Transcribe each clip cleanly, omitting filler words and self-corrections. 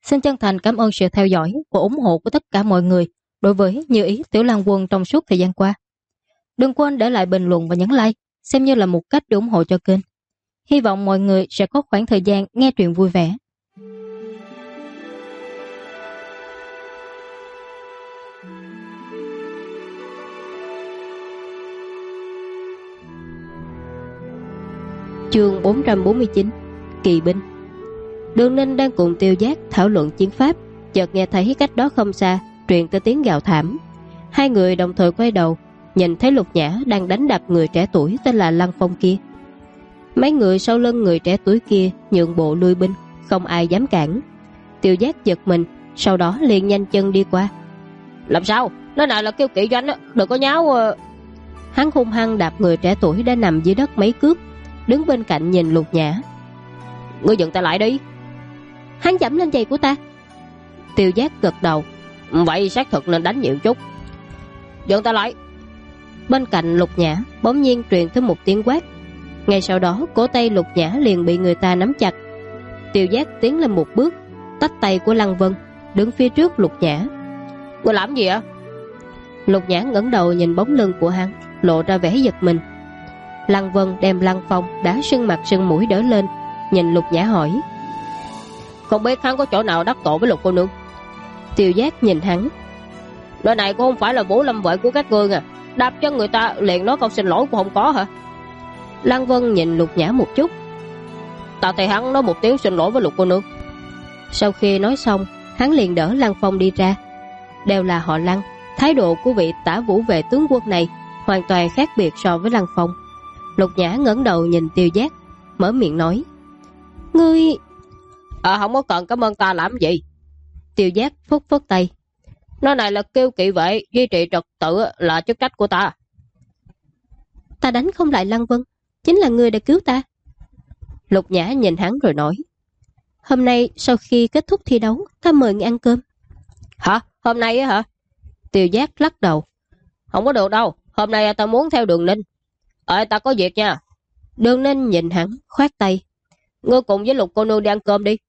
Xin chân thành cảm ơn sự theo dõi và ủng hộ của tất cả mọi người đối với Như Ý Tiểu Lang Quân trong suốt thời gian qua. Đừng quên để lại bình luận và nhấn like, xem như là một cách để ủng hộ cho kênh. Hy vọng mọi người sẽ có khoảng thời gian nghe truyện vui vẻ. Chương 449 Kỳ binh. Đường Ninh đang cùng Tiêu Giác thảo luận chiến pháp, chợt nghe thấy cách đó không xa truyền tới tiếng gào thảm. Hai người đồng thời quay đầu, nhìn thấy Lục Nhã đang đánh đập người trẻ tuổi tên là Lăng Phong kia. Mấy người sau lưng người trẻ tuổi kia nhượng bộ lui binh, không ai dám cản. Tiêu Giác giật mình, sau đó liền nhanh chân đi qua. Làm sao? Nơi này là Kiêu Kỵ doanh á, đừng có nháo. Hắn hung hăng đạp người trẻ tuổi đã nằm dưới đất mấy cước, đứng bên cạnh nhìn Lục Nhã. Ngươi dừng tay lại đi. Hắn dẫm lên giày của ta. Tiêu Giác gật đầu. Vậy xác thực nên đánh nhiều chút. Dừng tay lại. Bên cạnh Lục Nhã bỗng nhiên truyền tới một tiếng quát. Ngay sau đó cổ tay Lục Nhã liền bị người ta nắm chặt. Tiêu Giác tiến lên một bước, tách tay của Lăng Vân, đứng phía trước Lục Nhã. Ngươi làm gì ạ? Lục Nhã ngẩng đầu nhìn bóng lưng của hắn, lộ ra vẻ giật mình. Lăng Vân đem Lăng Phong đã sưng mặt sưng mũi đỡ lên, nhìn Lục Nhã hỏi. Không biết hắn có chỗ nào đắc tội với Lục cô nương? Tiêu Giác nhìn hắn. Nơi này cũng không phải là Vũ Lâm vệ của các ngươi à, đạp chân người ta liền nói câu xin lỗi cũng không có hả? Lăng Vân nhìn Lục Nhã một chút. Ta thấy hắn nói một tiếng xin lỗi với Lục cô nương. Sau khi nói xong, hắn liền đỡ Lăng Phong đi ra. Đều là họ Lăng, thái độ của vị tả vũ vệ tướng quân này hoàn toàn khác biệt so với Lăng Phong. Lục Nhã ngẩng đầu nhìn Tiêu Giác, mở miệng nói. Ngươi... không có cần cảm ơn ta làm gì. Tiêu Giác phất phất tay. Nơi này là Kiêu Kỵ vệ, duy trì trật tự là chức trách của ta. Ta đánh không lại Lăng Vân, chính là ngươi đã cứu ta. Lục Nhã nhìn hắn rồi nói. Hôm nay sau khi kết thúc thi đấu, ta mời ngươi ăn cơm. Hả? Hôm nay á hả? Tiêu Giác lắc đầu. Không có được đâu, hôm nay ta muốn theo Đường Ninh. Ta có việc nha. Đường Ninh nhìn hắn, khoát tay. Ngươi cùng với Lục cô nương đi ăn cơm đi.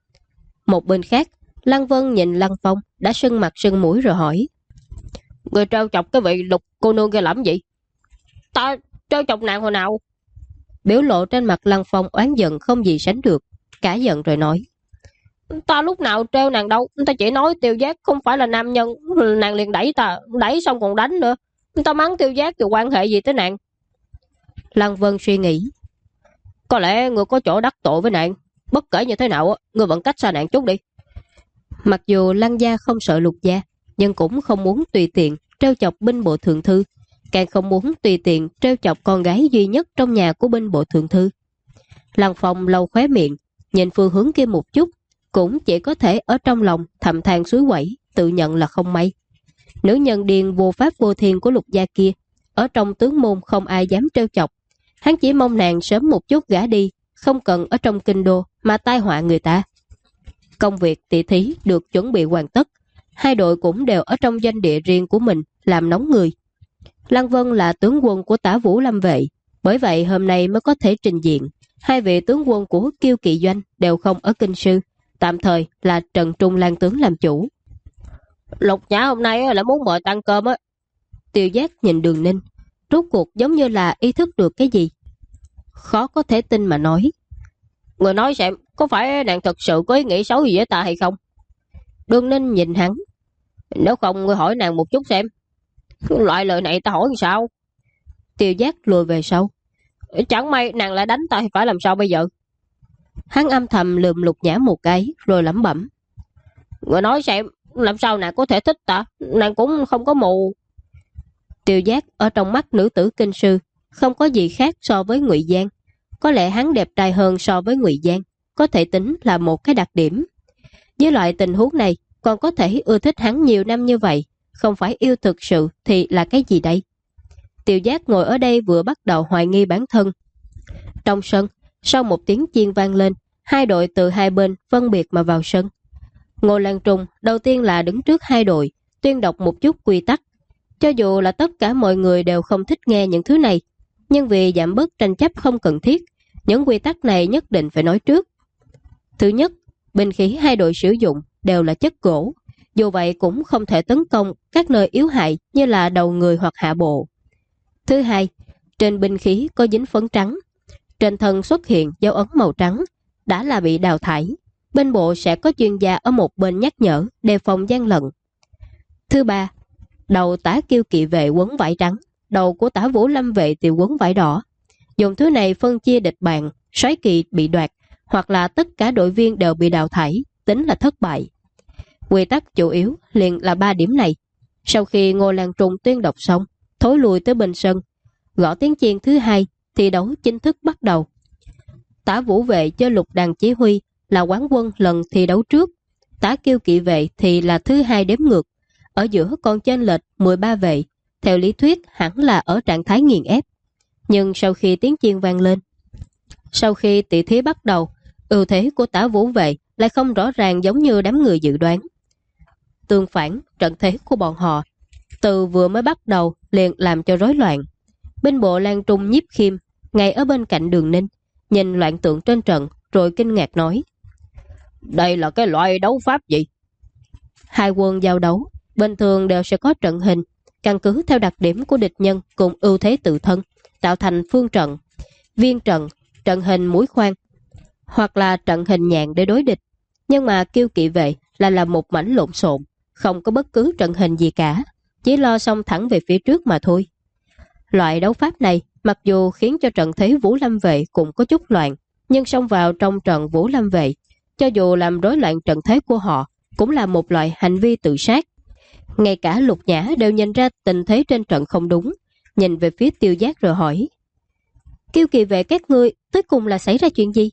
Một bên khác, Lăng Vân nhìn Lăng Phong đã sưng mặt sưng mũi rồi hỏi. Ngươi trêu chọc cái vị Lục cô nương kia làm gì? Ta trêu chọc nàng hồi nào? Biểu lộ trên mặt Lăng Phong oán giận không gì sánh được, cả giận rồi nói. Ta lúc nào trêu nàng đâu, ta chỉ nói Tiêu Giác không phải là nam nhân, nàng liền đẩy ta, đẩy xong còn đánh nữa. Ta mắng Tiêu Giác thì quan hệ gì tới nàng? Lăng Vân suy nghĩ. Có lẽ ngươi có chỗ đắc tội với nàng. Bất kể như thế nào, ngươi vẫn cách xa nàng chút đi. Mặc dù Lăng gia không sợ Lục gia, nhưng cũng không muốn tùy tiện trêu chọc binh bộ thượng thư, càng không muốn tùy tiện trêu chọc con gái duy nhất trong nhà của binh bộ thượng thư. Lăng Phong lau khóe miệng, nhìn phương hướng kia một chút, cũng chỉ có thể ở trong lòng thầm than suối quẩy, tự nhận là không may. Nữ nhân điên vô pháp vô thiên của Lục gia kia, ở trong tướng môn không ai dám trêu chọc. Hắn chỉ mong nàng sớm một chút gả đi, không cần ở trong kinh đô mà tai họa người ta. Công việc tỷ thí được chuẩn bị hoàn tất, hai đội cũng đều ở trong doanh địa riêng của mình làm nóng người. Lăng Vân là tướng quân của tả Vũ Lâm vệ, bởi vậy hôm nay mới có thể trình diện. Hai vị tướng quân của Kiêu Kỵ doanh đều không ở kinh sư, tạm thời là Trần Trung Lan tướng làm chủ. Lục Nhã hôm nay là muốn mời ăn cơm á. Tiêu Giác nhìn Đường Ninh, rốt cuộc giống như là ý thức được cái gì. Khó có thể tin mà nói. Người nói xem, có phải nàng thật sự có ý nghĩ xấu gì với ta hay không? Đường Ninh nhìn hắn. Nếu không, người hỏi nàng một chút xem. Loại lời này ta hỏi làm sao? Tiêu Giác lùi về sau. Chẳng may nàng lại đánh ta thì phải làm sao bây giờ? Hắn âm thầm lườm Lục Nhã một cái rồi lẩm bẩm. Người nói xem, làm sao nàng có thể thích ta? Nàng cũng không có mù. Tiêu Giác ở trong mắt nữ tử kinh sư không có gì khác so với Ngụy Giang. Có lẽ hắn đẹp trai hơn so với Ngụy Giang, có thể tính là một cái đặc điểm. Với loại tình huống này, còn có thể ưa thích hắn nhiều năm như vậy, không phải yêu thực sự thì là cái gì đây? Tiêu Giác ngồi ở đây vừa bắt đầu hoài nghi bản thân. Trong sân, sau một tiếng chiên vang lên, hai đội từ hai bên phân biệt mà vào sân. Ngô Lan Trung đầu tiên là đứng trước hai đội, tuyên đọc một chút quy tắc. Cho dù là tất cả mọi người đều không thích nghe những thứ này, nhưng vì giảm bớt tranh chấp không cần thiết, những quy tắc này nhất định phải nói trước. Thứ nhất, binh khí hai đội sử dụng đều là chất gỗ, dù vậy cũng không thể tấn công các nơi yếu hại như là đầu người hoặc hạ bộ. Thứ hai, trên binh khí có dính phấn trắng, trên thân xuất hiện dấu ấn màu trắng, đã là bị đào thải. Bên bộ sẽ có chuyên gia ở một bên nhắc nhở, đề phòng gian lận. Thứ ba, đầu tả Kiêu Kỵ vệ quấn vải trắng, đầu của tả Vũ Lâm vệ thì quấn vải đỏ. Dùng thứ này phân chia địch bạn, soái kỵ bị đoạt, hoặc là tất cả đội viên đều bị đào thải, tính là thất bại. Quy tắc chủ yếu liền là 3 điểm này. Sau khi Ngô Lan Trung tuyên đọc xong, thối lùi tới bên sân, gõ tiếng chiên thứ hai, thi đấu chính thức bắt đầu. Tả Vũ vệ cho Lục Đàn chỉ huy là quán quân lần thi đấu trước, tả Kiêu Kỵ vệ thì là thứ hai đếm ngược, ở giữa còn chênh lệch 13 vệ, theo lý thuyết hẳn là ở trạng thái nghiền ép. Nhưng sau khi tiếng chiên vang lên, sau khi tỷ thí bắt đầu, ưu thế của tả Vũ vệ lại không rõ ràng giống như đám người dự đoán. Tương phản, trận thế của bọn họ từ vừa mới bắt đầu liền làm cho rối loạn. Binh bộ Lan Trung Nhiếp Khiêm ngay ở bên cạnh Đường Ninh, nhìn loạn tượng trên trận rồi kinh ngạc nói: đây là cái loại đấu pháp gì? Hai quân giao đấu bình thường đều sẽ có trận hình, căn cứ theo đặc điểm của địch nhân cùng ưu thế tự thân, tạo thành phương trận, viên trận, trận hình mũi khoan, hoặc là trận hình nhạn để đối địch. Nhưng mà Kiêu Kỵ vệ là một mảnh lộn xộn, không có bất cứ trận hình gì cả, chỉ lo xông thẳng về phía trước mà thôi. Loại đấu pháp này mặc dù khiến cho trận thế Vũ Lâm vệ cũng có chút loạn, nhưng xông vào trong trận Vũ Lâm vệ, cho dù làm rối loạn trận thế của họ, cũng là một loại hành vi tự sát. Ngay cả Lục Nhã đều nhìn ra tình thế trên trận không đúng, nhìn về phía Tiêu Giác rồi hỏi: Kiêu Kỵ vệ các ngươi tới cùng là xảy ra chuyện gì?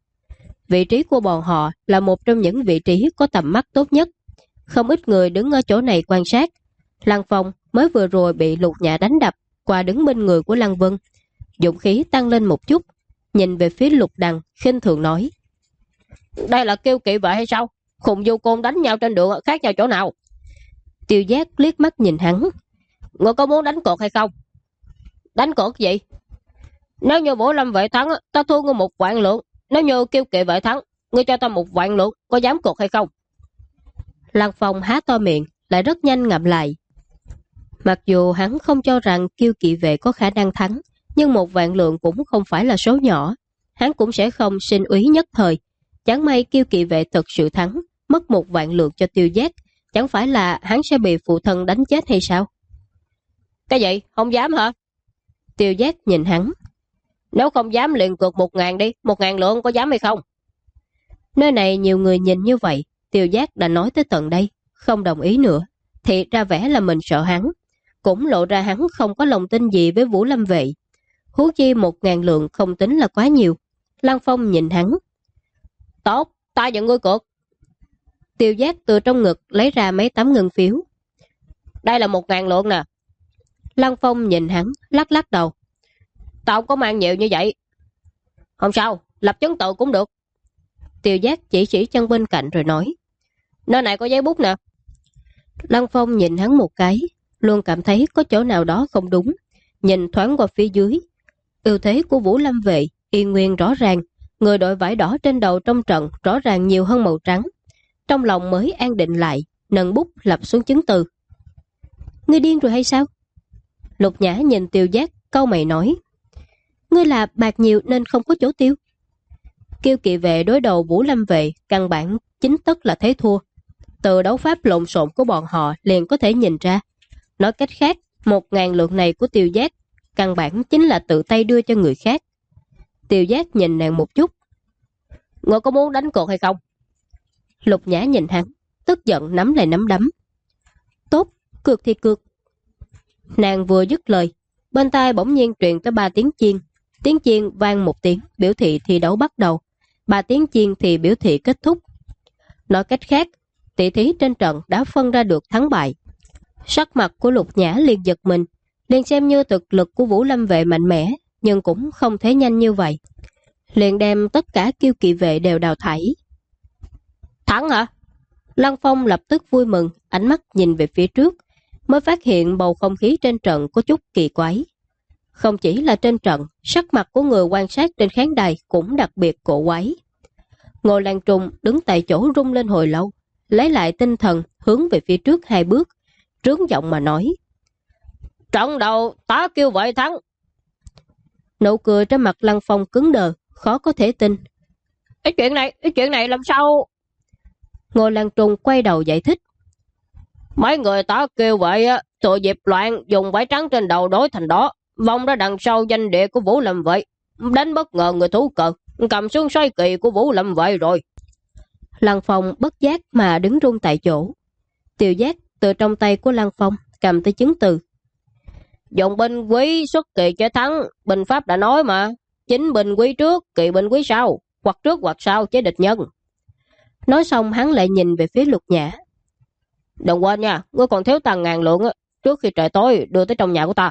Vị trí của bọn họ là một trong những vị trí có tầm mắt tốt nhất, không ít người đứng ở chỗ này quan sát. Lăng Phong mới vừa rồi bị Lục Nhã đánh đập, qua đứng bên người của Lăng Vân, dũng khí tăng lên một chút, nhìn về phía Lục Đằng khinh thường nói: đây là Kiêu Kỵ vệ hay sao? Khùng vô côn đánh nhau trên đường khác nhau chỗ nào? Tiêu Giác liếc mắt nhìn hắn: ngươi có muốn đánh cược hay không? Đánh cược gì? Nếu như Vũ Lâm vệ thắng, ta thua ngươi 1 vạn lượng. Nếu như Kiêu Kỵ vệ thắng, ngươi cho ta 1 vạn lượng, có dám cược hay không? Lăng Phong há to miệng, lại rất nhanh ngậm lại. Mặc dù hắn không cho rằng Kiêu Kỵ vệ có khả năng thắng, nhưng 1 vạn lượng cũng không phải là số nhỏ. Hắn cũng sẽ không sinh úy nhất thời. Chẳng may Kiêu Kỵ vệ thực sự thắng, mất 1 vạn lượng cho Tiêu Giác, chẳng phải là hắn sẽ bị phụ thân đánh chết hay sao? Cái gì? Không dám hả? Tiêu Giác nhìn hắn: nếu không dám liền cược 1.000 đi, 1.000 lượng, có dám hay không? Nơi này nhiều người nhìn như vậy, Tiêu Giác đã nói tới tận đây, không đồng ý nữa, thì ra vẻ là mình sợ hắn, cũng lộ ra hắn không có lòng tin gì với Vũ Lâm vệ. Huống chi 1.000 lượng không tính là quá nhiều. Lăng Phong nhìn hắn: tốt, ta dẫn ngươi cược. Tiêu Giác từ trong ngực lấy ra mấy tấm ngân phiếu: đây là 1.000 lượng nè. Lăng Phong nhìn hắn, lắc lắc đầu: tao không có mang nhiều như vậy. Không sao, lập chứng tự cũng được. Tiêu Giác chỉ chân bên cạnh rồi nói: nơi này có giấy bút nè. Lăng Phong nhìn hắn một cái, luôn cảm thấy có chỗ nào đó không đúng. Nhìn thoáng qua phía dưới, ưu thế của Vũ Lâm vệ y nguyên rõ ràng, người đội vải đỏ trên đầu trong trận rõ ràng nhiều hơn màu trắng. Trong lòng mới an định lại, nâng bút lập xuống chứng từ. Ngươi điên rồi hay sao? Lục Nhã nhìn Tiêu Giác, cau mày nói: ngươi là bạc nhiều nên không có chỗ tiêu. Kiêu Kỵ vệ đối đầu Vũ Lâm vệ, căn bản chính tất là thế thua. Từ đấu pháp lộn xộn của bọn họ liền có thể nhìn ra. Nói cách khác, 1.000 lượng này của Tiêu Giác căn bản chính là tự tay đưa cho người khác. Tiêu Giác nhìn nàng một chút: ngươi có muốn đánh cược hay không? Lục Nhã nhìn hắn, tức giận nắm lại nắm đấm: tốt, cược thì cược. Nàng vừa dứt lời, bên tai bỗng nhiên truyền tới 3 tiếng chiên. Tiếng chiên vang 1 tiếng biểu thị thi đấu bắt đầu, 3 tiếng chiên thì biểu thị kết thúc. Nói cách khác, tỷ thí trên trận đã phân ra được thắng bại. Sắc mặt của Lục Nhã liền giật mình, liền xem như thực lực của Vũ Lâm vệ mạnh mẽ, nhưng cũng không thể nhanh như vậy. Liền đem tất cả Kiêu Kỵ vệ đều đào thải. Thắng hả? Lăng Phong lập tức vui mừng, ánh mắt nhìn về phía trước, mới phát hiện bầu không khí trên trận có chút kỳ quái. Không chỉ là trên trận, sắc mặt của người quan sát trên khán đài cũng đặc biệt cổ quái. Ngô Lan Trung đứng tại chỗ rung lên hồi lâu, lấy lại tinh thần hướng về phía trước 2 bước, trướng giọng mà nói: "Trận đầu tá kêu vậy thắng." Nụ cười trên mặt Lăng Phong cứng đờ, khó có thể tin. Chuyện này làm sao? Ngô Lan Trung quay đầu giải thích: "Mấy người tá kêu vậy á, thừa dịp loạn dùng vải trắng trên đầu đối thành đó, vòng ra đằng sau danh địa của Vũ Lâm Vệ, đánh bất ngờ người thú cờ, cầm xuống xoay kỳ của Vũ Lâm Vệ rồi." Lăng Phong bất giác mà đứng run tại chỗ. Tiêu Giác từ trong tay của Lăng Phong cầm tới chứng từ: "Dùng binh quý xuất kỳ chế thắng, binh pháp đã nói mà, chính binh quý trước, kỳ binh quý sau, hoặc trước hoặc sau chế địch nhân." Nói xong hắn lại nhìn về phía Lục Nhã: "Đừng quên nha, ngươi còn thiếu tàn ngàn lượng á, trước khi trời tối đưa tới trong nhà của ta."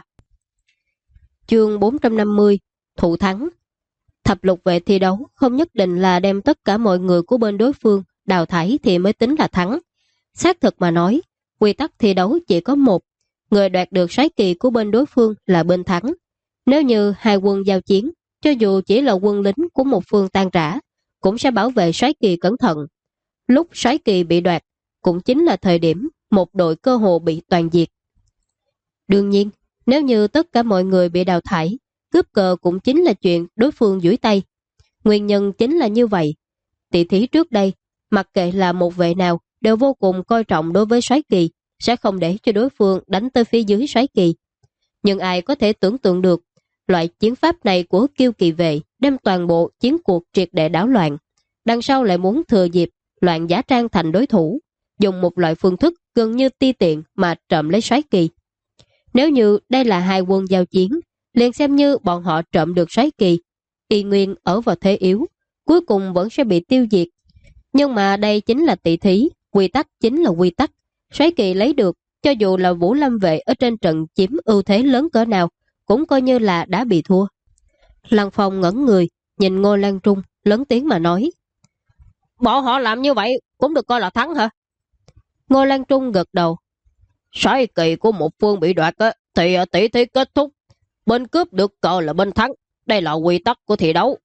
Chương 450: Thụ thắng. Thập lục vệ thi đấu không nhất định là đem tất cả mọi người của bên đối phương đào thải thì mới tính là thắng. Xác thực mà nói, quy tắc thi đấu chỉ có một, người đoạt được sái kỳ của bên đối phương là bên thắng. Nếu như hai quân giao chiến, cho dù chỉ là quân lính của một phương tan rã, cũng sẽ bảo vệ sái kỳ cẩn thận. Lúc sái kỳ bị đoạt, cũng chính là thời điểm một đội cơ hồ bị toàn diệt. Đương nhiên, nếu như tất cả mọi người bị đào thải, cướp cờ cũng chính là chuyện đối phương duỗi tay. Nguyên nhân chính là như vậy. Tỷ thí trước đây, mặc kệ là một vệ nào, đều vô cùng coi trọng đối với soái kỳ, sẽ không để cho đối phương đánh tới phía dưới soái kỳ. Nhưng ai có thể tưởng tượng được, loại chiến pháp này của Kiêu Kỳ vệ đem toàn bộ chiến cuộc triệt để đảo loạn. Đằng sau lại muốn thừa dịp loạn giả trang thành đối thủ, dùng một loại phương thức gần như ti tiện mà trộm lấy soái kỳ. Nếu như đây là hai quân giao chiến, liền xem như bọn họ trộm được soái kỳ, y nguyên ở vào thế yếu, cuối cùng vẫn sẽ bị tiêu diệt. Nhưng mà đây chính là tỷ thí, quy tắc chính là quy tắc. Soái kỳ lấy được, cho dù là Vũ Lâm vệ ở trên trận chiếm ưu thế lớn cỡ nào, cũng coi như là đã bị thua. Lăng Phong ngẩn người, nhìn Ngô Lan Trung, lớn tiếng mà nói: "Bọn họ làm như vậy cũng được coi là thắng hả?" Ngô Lan Trung gật đầu: "Soái kỳ của một phương bị đoạt á, thì tỷ thí kết thúc, bên cướp được cờ là bên thắng, đây là quy tắc của thi đấu."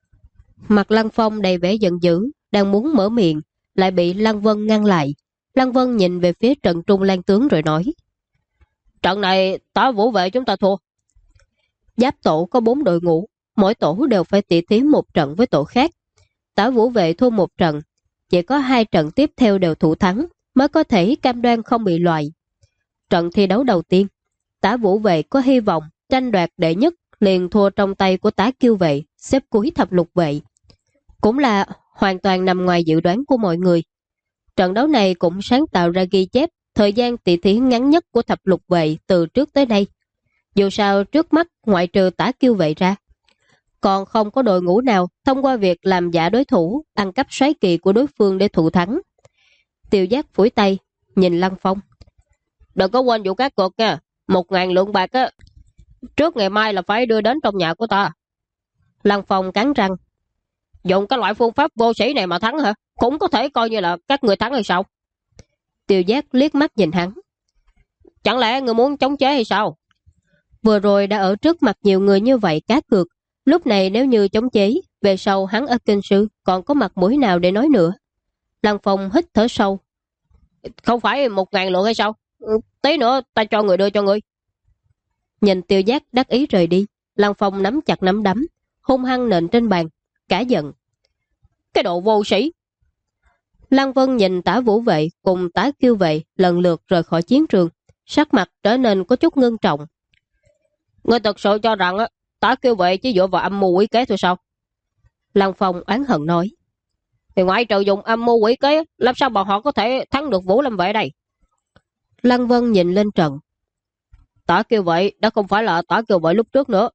Mặt Lăng Phong đầy vẻ giận dữ, đang muốn mở miệng, lại bị Lăng Vân ngăn lại. Lăng Vân nhìn về phía trận Trung Lan tướng rồi nói: "Trận này tá Vũ vệ chúng ta thua." Giáp tổ có 4 đội ngũ, mỗi tổ đều phải tỷ thí một trận với tổ khác. Tá Vũ vệ thua một trận, chỉ có 2 trận tiếp theo đều thủ thắng mới có thể cam đoan không bị loại. Trận thi đấu đầu tiên, Tá Vũ vệ có hy vọng tranh đoạt đệ nhất, liền thua trong tay của Tá Kiêu vệ, xếp cuối thập lục vệ. Cũng là hoàn toàn nằm ngoài dự đoán của mọi người. Trận đấu này cũng sáng tạo ra ghi chép thời gian tỷ thí ngắn nhất của thập lục vệ từ trước tới nay. Dù sao trước mắt ngoại trừ Tả Kiêu vệ ra, còn không có đội ngũ nào thông qua việc làm giả đối thủ, ăn cắp soái kỳ của đối phương để thụ thắng. Tiêu Giác phủi tay, nhìn Lăng Phong: "Đừng có quên vụ cá cược nha, 1.000 lượng bạc á, trước ngày mai là phải đưa đến trong nhà của ta." Lăng Phong cắn răng: "Dùng cái loại phương pháp vô sĩ này mà thắng hả? Cũng có thể coi như là các người thắng hay sao?" Tiêu Giác liếc mắt nhìn hắn: "Chẳng lẽ người muốn chống chế hay sao? Vừa rồi đã ở trước mặt nhiều người như vậy cá cược, lúc này nếu như chống chế, về sau hắn ở kinh sư còn có mặt mũi nào để nói nữa?" Lăng Phong hít thở sâu: "Không phải 1.000 lượng hay sao? Tí nữa ta cho người đưa cho người." Nhìn Tiêu Giác đắc ý rời đi, Lăng Phong nắm chặt nắm đấm, hung hăng nện trên bàn, cả giận: "Cái đồ vô sĩ!" Lăng Vân nhìn Tả Vũ vệ cùng Tả Kiêu vệ lần lượt rời khỏi chiến trường, sắc mặt trở nên có chút ngưng trọng: "Ngươi thật sự cho rằng Tả Kiêu vệ chỉ dựa vào âm mưu quỷ kế thôi sao?" Lăng Phong oán hận nói: "Thì ngoại trừ dùng âm mưu quỷ kế, làm sao bọn họ có thể thắng được Vũ Lâm vệ đây?" Lăng Vân nhìn lên trận: "Tả Kiêu vệ đã không phải là Tả Kiêu vệ lúc trước nữa."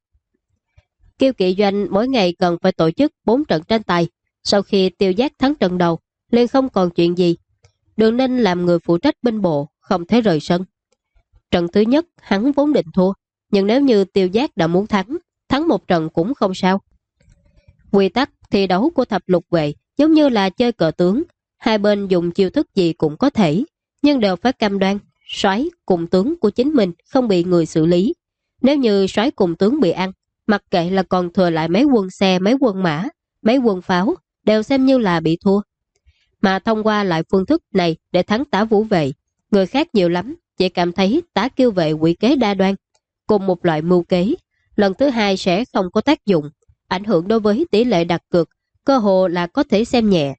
Kiêu Kỵ doanh mỗi ngày cần phải tổ chức 4 trận tranh tài, sau khi Tiêu Giác thắng trận đầu, liền không còn chuyện gì. Đường Ninh làm người phụ trách binh bộ, không thể rời sân. Trận thứ nhất hắn vốn định thua, nhưng nếu như Tiêu Giác đã muốn thắng một trận cũng không sao. Quy tắc thi đấu của thập lục vệ giống như là chơi cờ tướng, hai bên dùng chiêu thức gì cũng có thể, nhưng đều phải cam đoan soái cùng tướng của chính mình không bị người xử lý. Nếu như soái cùng tướng bị ăn, mặc kệ là còn thừa lại mấy quân xe, mấy quân mã, mấy quân pháo, đều xem như là bị thua. mà thông qua lại phương thức này để thắng Tả Vũ Vệ. Người khác nhiều lắm, chỉ cảm thấy Tả Kiêu Vệ quỷ kế đa đoan, cùng một loại mưu kế. Lần thứ hai sẽ không có tác dụng, ảnh hưởng đối với tỷ lệ đặt cược, cơ hồ là có thể xem nhẹ.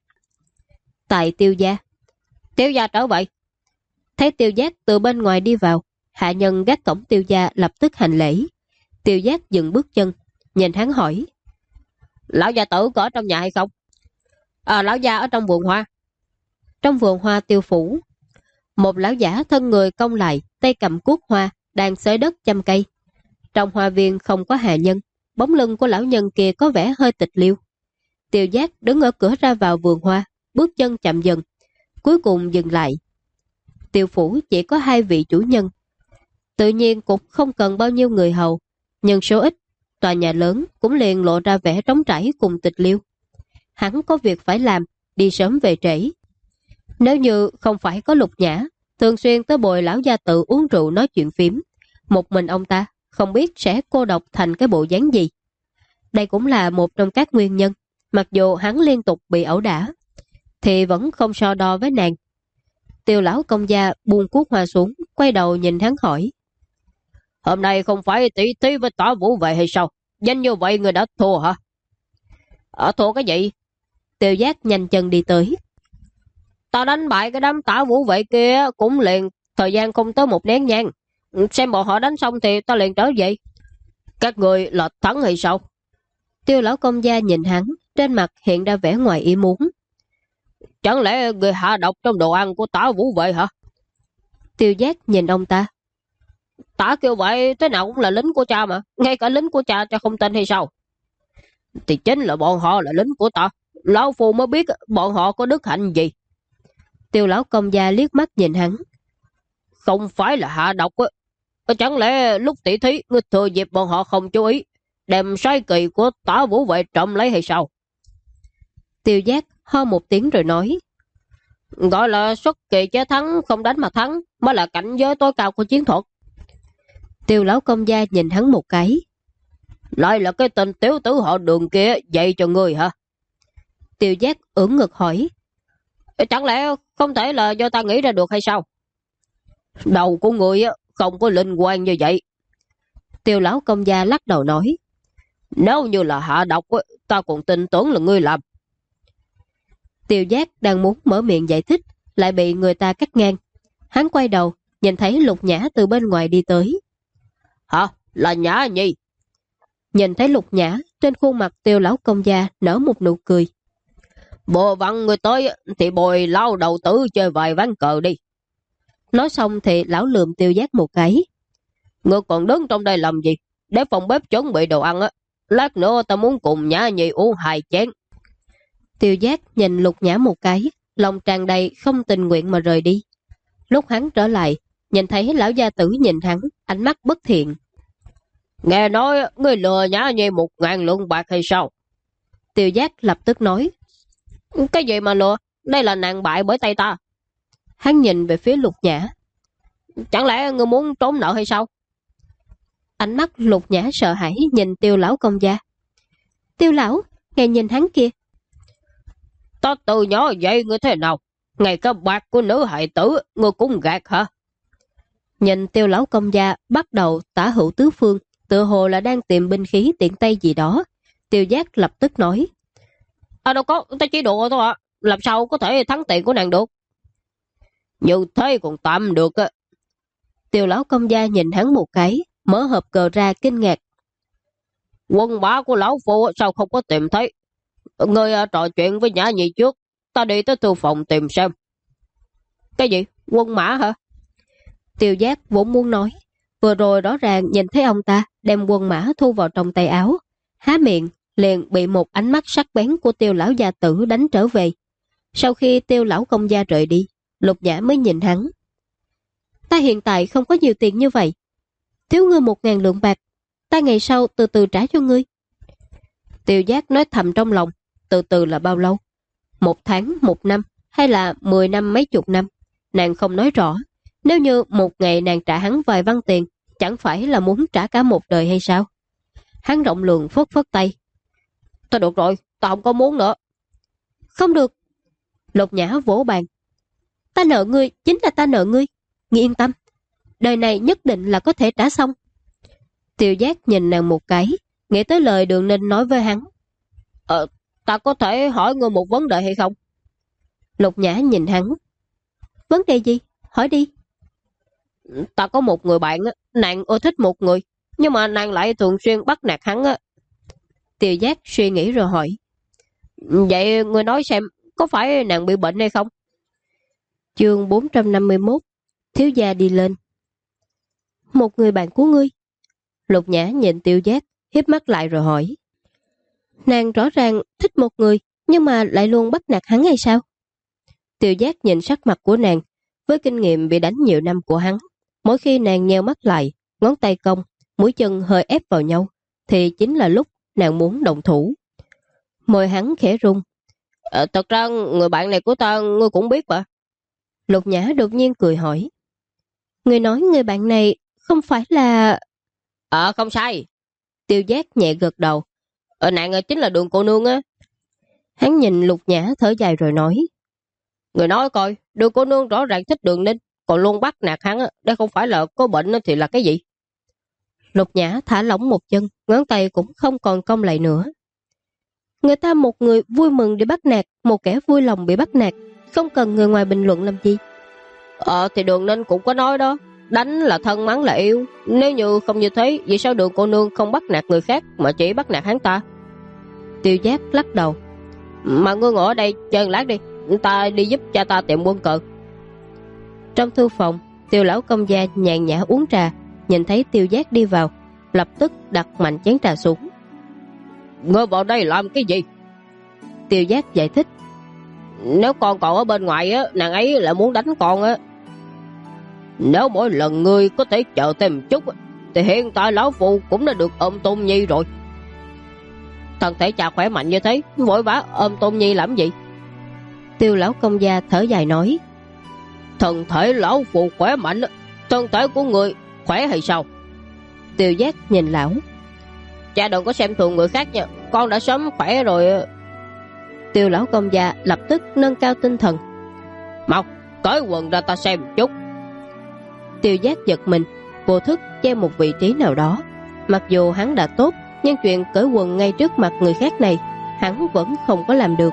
Tại Tiêu gia. Tiêu gia trở vậy. Thấy Tiêu Giác từ bên ngoài đi vào, hạ nhân gác cổng Tiêu gia lập tức hành lễ. Tiêu Giác dừng bước chân, nhìn hắn hỏi: Lão gia tử có ở trong nhà hay không? Lão gia ở trong vườn hoa. Trong vườn hoa Tiêu phủ, một lão giả thân người cong lại, tay cầm cuốc hoa, đang xới đất chăm cây. Trong hoa viên không có hạ nhân, bóng lưng của lão nhân kia có vẻ hơi tịch liêu. Tiêu Giác đứng ở cửa ra vào vườn hoa, bước chân chậm dần, cuối cùng dừng lại. Tiêu phủ chỉ có 2 vị chủ nhân, tự nhiên cũng không cần bao nhiêu người hầu, nhưng số ít, tòa nhà lớn cũng liền lộ ra vẻ trống trải cùng tịch liêu. Hắn có việc phải làm, đi sớm về trễ. Nếu như không phải có Lục Nhã thường xuyên tới bồi lão gia tự uống rượu nói chuyện phím, một mình ông ta không biết sẽ cô độc thành cái bộ dáng gì. Đây cũng là một trong các nguyên nhân, mặc dù hắn liên tục bị ẩu đả, thì vẫn không so đo với nàng. Tiêu lão công gia buông cuốc hoa xuống, quay đầu nhìn hắn hỏi: Hôm nay không phải tỷ thí với Tả Vũ Vệ hay sao? Nhanh như vậy người đã thua hả? Thua cái gì? Tiêu Giác nhanh chân đi tới. Ta đánh bại cái đám Tả Vũ Vệ kia cũng liền thời gian không tới 1 nén nhang. Xem bọn họ đánh xong thì ta liền trở về. Các người là thắng hay sao? Tiêu lão công gia nhìn hắn, trên mặt hiện ra vẻ ngoài ý muốn. Chẳng lẽ người hạ độc trong đồ ăn của Tả Vũ Vệ hả? Tiêu Giác nhìn ông ta. Tả kêu vậy thế nào cũng là lính của cha mà. Ngay cả lính của cha không tin hay sao? Thì chính là bọn họ là lính của ta. Lão Phu mới biết bọn họ có đức hạnh gì. Tiêu lão công gia liếc mắt nhìn hắn. Không phải là hạ độc á. Chẳng lẽ lúc tỷ thí người thừa dịp bọn họ không chú ý, đem sai kỳ của Tả Vũ Vệ trộm lấy hay sao? Tiêu Giác ho một tiếng rồi nói: Gọi là xuất kỳ chế thắng, không đánh mà thắng mới là cảnh giới tối cao của chiến thuật. Tiêu lão công gia nhìn hắn một cái. Lại là cái tên tiểu tử họ Đường kia dạy cho người hả? Tiêu Giác ưỡn ngực hỏi: Chẳng lẽ không thể là do ta nghĩ ra được hay sao? Đầu của người không có linh quan như vậy. Tiêu lão công gia lắc đầu nói: Nếu như là hạ độc ta còn tin tưởng là ngươi làm. Tiêu Giác đang muốn mở miệng giải thích, lại bị người ta cắt ngang. Hắn quay đầu, nhìn thấy Lục Nhã từ bên ngoài đi tới. Hả? Là Nhã Nhi? Nhìn thấy Lục Nhã, trên khuôn mặt Tiêu lão công gia nở một nụ cười. Bộ vặn người tới thì bồi lao đầu tử chơi vài ván cờ đi. Nói xong thì lão lườm Tiêu Giác một cái. Ngươi còn đứng trong đây làm gì? Để phòng bếp chuẩn bị đồ ăn á. Lát nữa ta muốn cùng Nhã Nhi uống 2 chén. Tiêu Giác nhìn Lục Nhã một cái, lòng tràn đầy không tình nguyện mà rời đi. Lúc hắn trở lại, nhìn thấy lão gia tử nhìn hắn, ánh mắt bất thiện. Nghe nói ngươi lừa Nhã Nhi 1000 lượng bạc hay sao? Tiêu Giác lập tức nói: Cái gì mà lừa? Đây là nàng bại bởi tay ta. Hắn nhìn về phía Lục Nhã. Chẳng lẽ ngươi muốn trốn nợ hay sao? Ánh mắt Lục Nhã sợ hãi nhìn Tiêu lão công gia. Tiêu lão, ngài nhìn hắn kia. Ta từ nhỏ vậy ngươi thế nào? Ngay cả bạc của nữ hài tử ngươi cũng gạt hả? Nhìn Tiêu lão công gia bắt đầu tả hữu tứ phương, tựa hồ là đang tìm binh khí tiện tay gì đó. Tiêu Giác lập tức nói: Đâu có, ta chỉ đùa thôi ạ. Làm sao có thể thắng tiền của nàng được? Như thế còn tạm được á. Tiêu lão công gia nhìn hắn một cái, mở hộp cờ ra kinh ngạc. Quân mã của lão phu sao không có tìm thấy? Ngươi trò chuyện với Nhã Nhi trước, ta đi tới thư phòng tìm xem. Cái gì? Quân mã hả? Tiêu Giác vốn muốn nói, vừa rồi rõ ràng nhìn thấy ông ta đem quân mã thu vào trong tay áo, há miệng liền bị một ánh mắt sắc bén của Tiêu lão gia tử đánh trở về. Sau khi Tiêu lão công gia rời đi, Lục Nhã mới nhìn hắn. Ta hiện tại không có nhiều tiền như vậy, thiếu ngươi 1000 lượng bạc, ta ngày sau từ từ trả cho ngươi. Tiêu Giác nói thầm trong lòng, từ từ là bao lâu? 1 tháng, 1 năm, hay là 10 năm mấy chục năm? Nàng không nói rõ. Nếu như một ngày nàng trả hắn vài văn tiền, chẳng phải là muốn trả cả một đời hay sao? Hắn rộng lượng phất phất tay. Thôi được rồi, ta không có muốn nữa. Không được. Lục Nhã vỗ bàn. Ta nợ ngươi, chính là ta nợ ngươi. Ngươi yên tâm, đời này nhất định là có thể trả xong. Tiêu Giác nhìn nàng một cái, nghĩ tới lời Đường Ninh nói với hắn. Ta có thể hỏi ngươi một vấn đề hay không? Lục Nhã nhìn hắn. Vấn đề gì? Hỏi đi. Ta có một người bạn, nàng ưa thích một người, nhưng mà nàng lại thường xuyên bắt nạt hắn. Tiêu Giác suy nghĩ rồi hỏi. Vậy ngươi nói xem, có phải nàng bị bệnh hay không? Chương 451. Thiếu gia đi lên. Một người bạn của ngươi? Lục Nhã nhìn Tiêu Giác, hiếp mắt lại rồi hỏi. Nàng rõ ràng thích một người, nhưng mà lại luôn bắt nạt hắn hay sao? Tiêu Giác nhìn sắc mặt của nàng, với kinh nghiệm bị đánh nhiều năm của hắn, mỗi khi nàng nheo mắt lại, ngón tay cong, mũi chân hơi ép vào nhau, thì chính là lúc nàng muốn động thủ. Môi hắn khẽ rung. Thật ra người bạn này của ta ngươi cũng biết mà. Lục Nhã đột nhiên cười hỏi. Ngươi nói người bạn này không phải là... Không sai. Tiêu Giác nhẹ gật đầu. Nàng chính là Đường cô nương á. Hắn nhìn Lục Nhã thở dài rồi nói. Người nói coi, Đường cô nương rõ ràng thích Đường Ninh, còn luôn bắt nạt hắn, đây không phải là có bệnh thì là cái gì? Lục Nhã thả lỏng một chân, ngón tay cũng không còn cong lại nữa. Người ta một người vui mừng để bắt nạt, một kẻ vui lòng bị bắt nạt, không cần người ngoài bình luận làm gì. Thì Đường Ninh cũng có nói đó, đánh là thân, mắng là yêu. Nếu như không như thế, vì sao Đường cô nương không bắt nạt người khác mà chỉ bắt nạt hắn ta? Tiêu Giác lắc đầu. Mà ngươi ngồi ở đây chơi lát đi, ta đi giúp cha ta tiệm quân cờ. Trong thư phòng, Tiêu lão công gia nhàn nhã uống trà, nhìn thấy Tiêu Giác đi vào, lập tức đặt mạnh chén trà xuống. Ngươi vào đây làm cái gì? Tiêu Giác giải thích. Nếu con còn ở bên ngoài á, nàng ấy lại muốn đánh con á. Nếu mỗi lần ngươi có thể chờ thêm một chút, thì hiện tại lão phụ cũng đã được ôm Tôn Nhi rồi. Thân thể cha khỏe mạnh như thế, vội vã ôm Tôn Nhi làm gì? Tiêu lão công gia thở dài nói. Thân thể lão phụ khỏe mạnh, thân thể của người khỏe hay sao? Tiêu Giác nhìn lão. Cha đừng có xem thường người khác nha, con đã sớm khỏe rồi. Tiêu lão công gia lập tức nâng cao tinh thần. Mau, cởi quần ra ta xem một chút. Tiêu Giác giật mình, vô thức che một vị trí nào đó. Mặc dù hắn đã tốt, nhưng chuyện cởi quần ngay trước mặt người khác này, hắn vẫn không có làm được.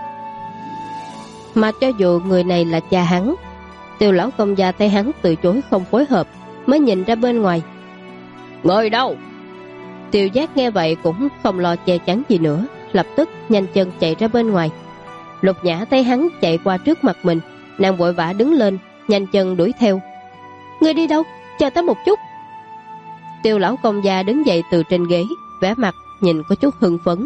Mà cho dù người này là cha hắn, Tiêu lão công gia thấy hắn từ chối không phối hợp, mới nhìn ra bên ngoài. Người đâu? Tiêu Giác nghe vậy cũng không lo che chắn gì nữa, lập tức nhanh chân chạy ra bên ngoài. Lục Nhã thấy hắn chạy qua trước mặt mình, nàng vội vã đứng lên, nhanh chân đuổi theo. Ngươi đi đâu? Chờ ta một chút. Tiêu lão công gia đứng dậy từ trên ghế, vẻ mặt nhìn có chút hưng phấn.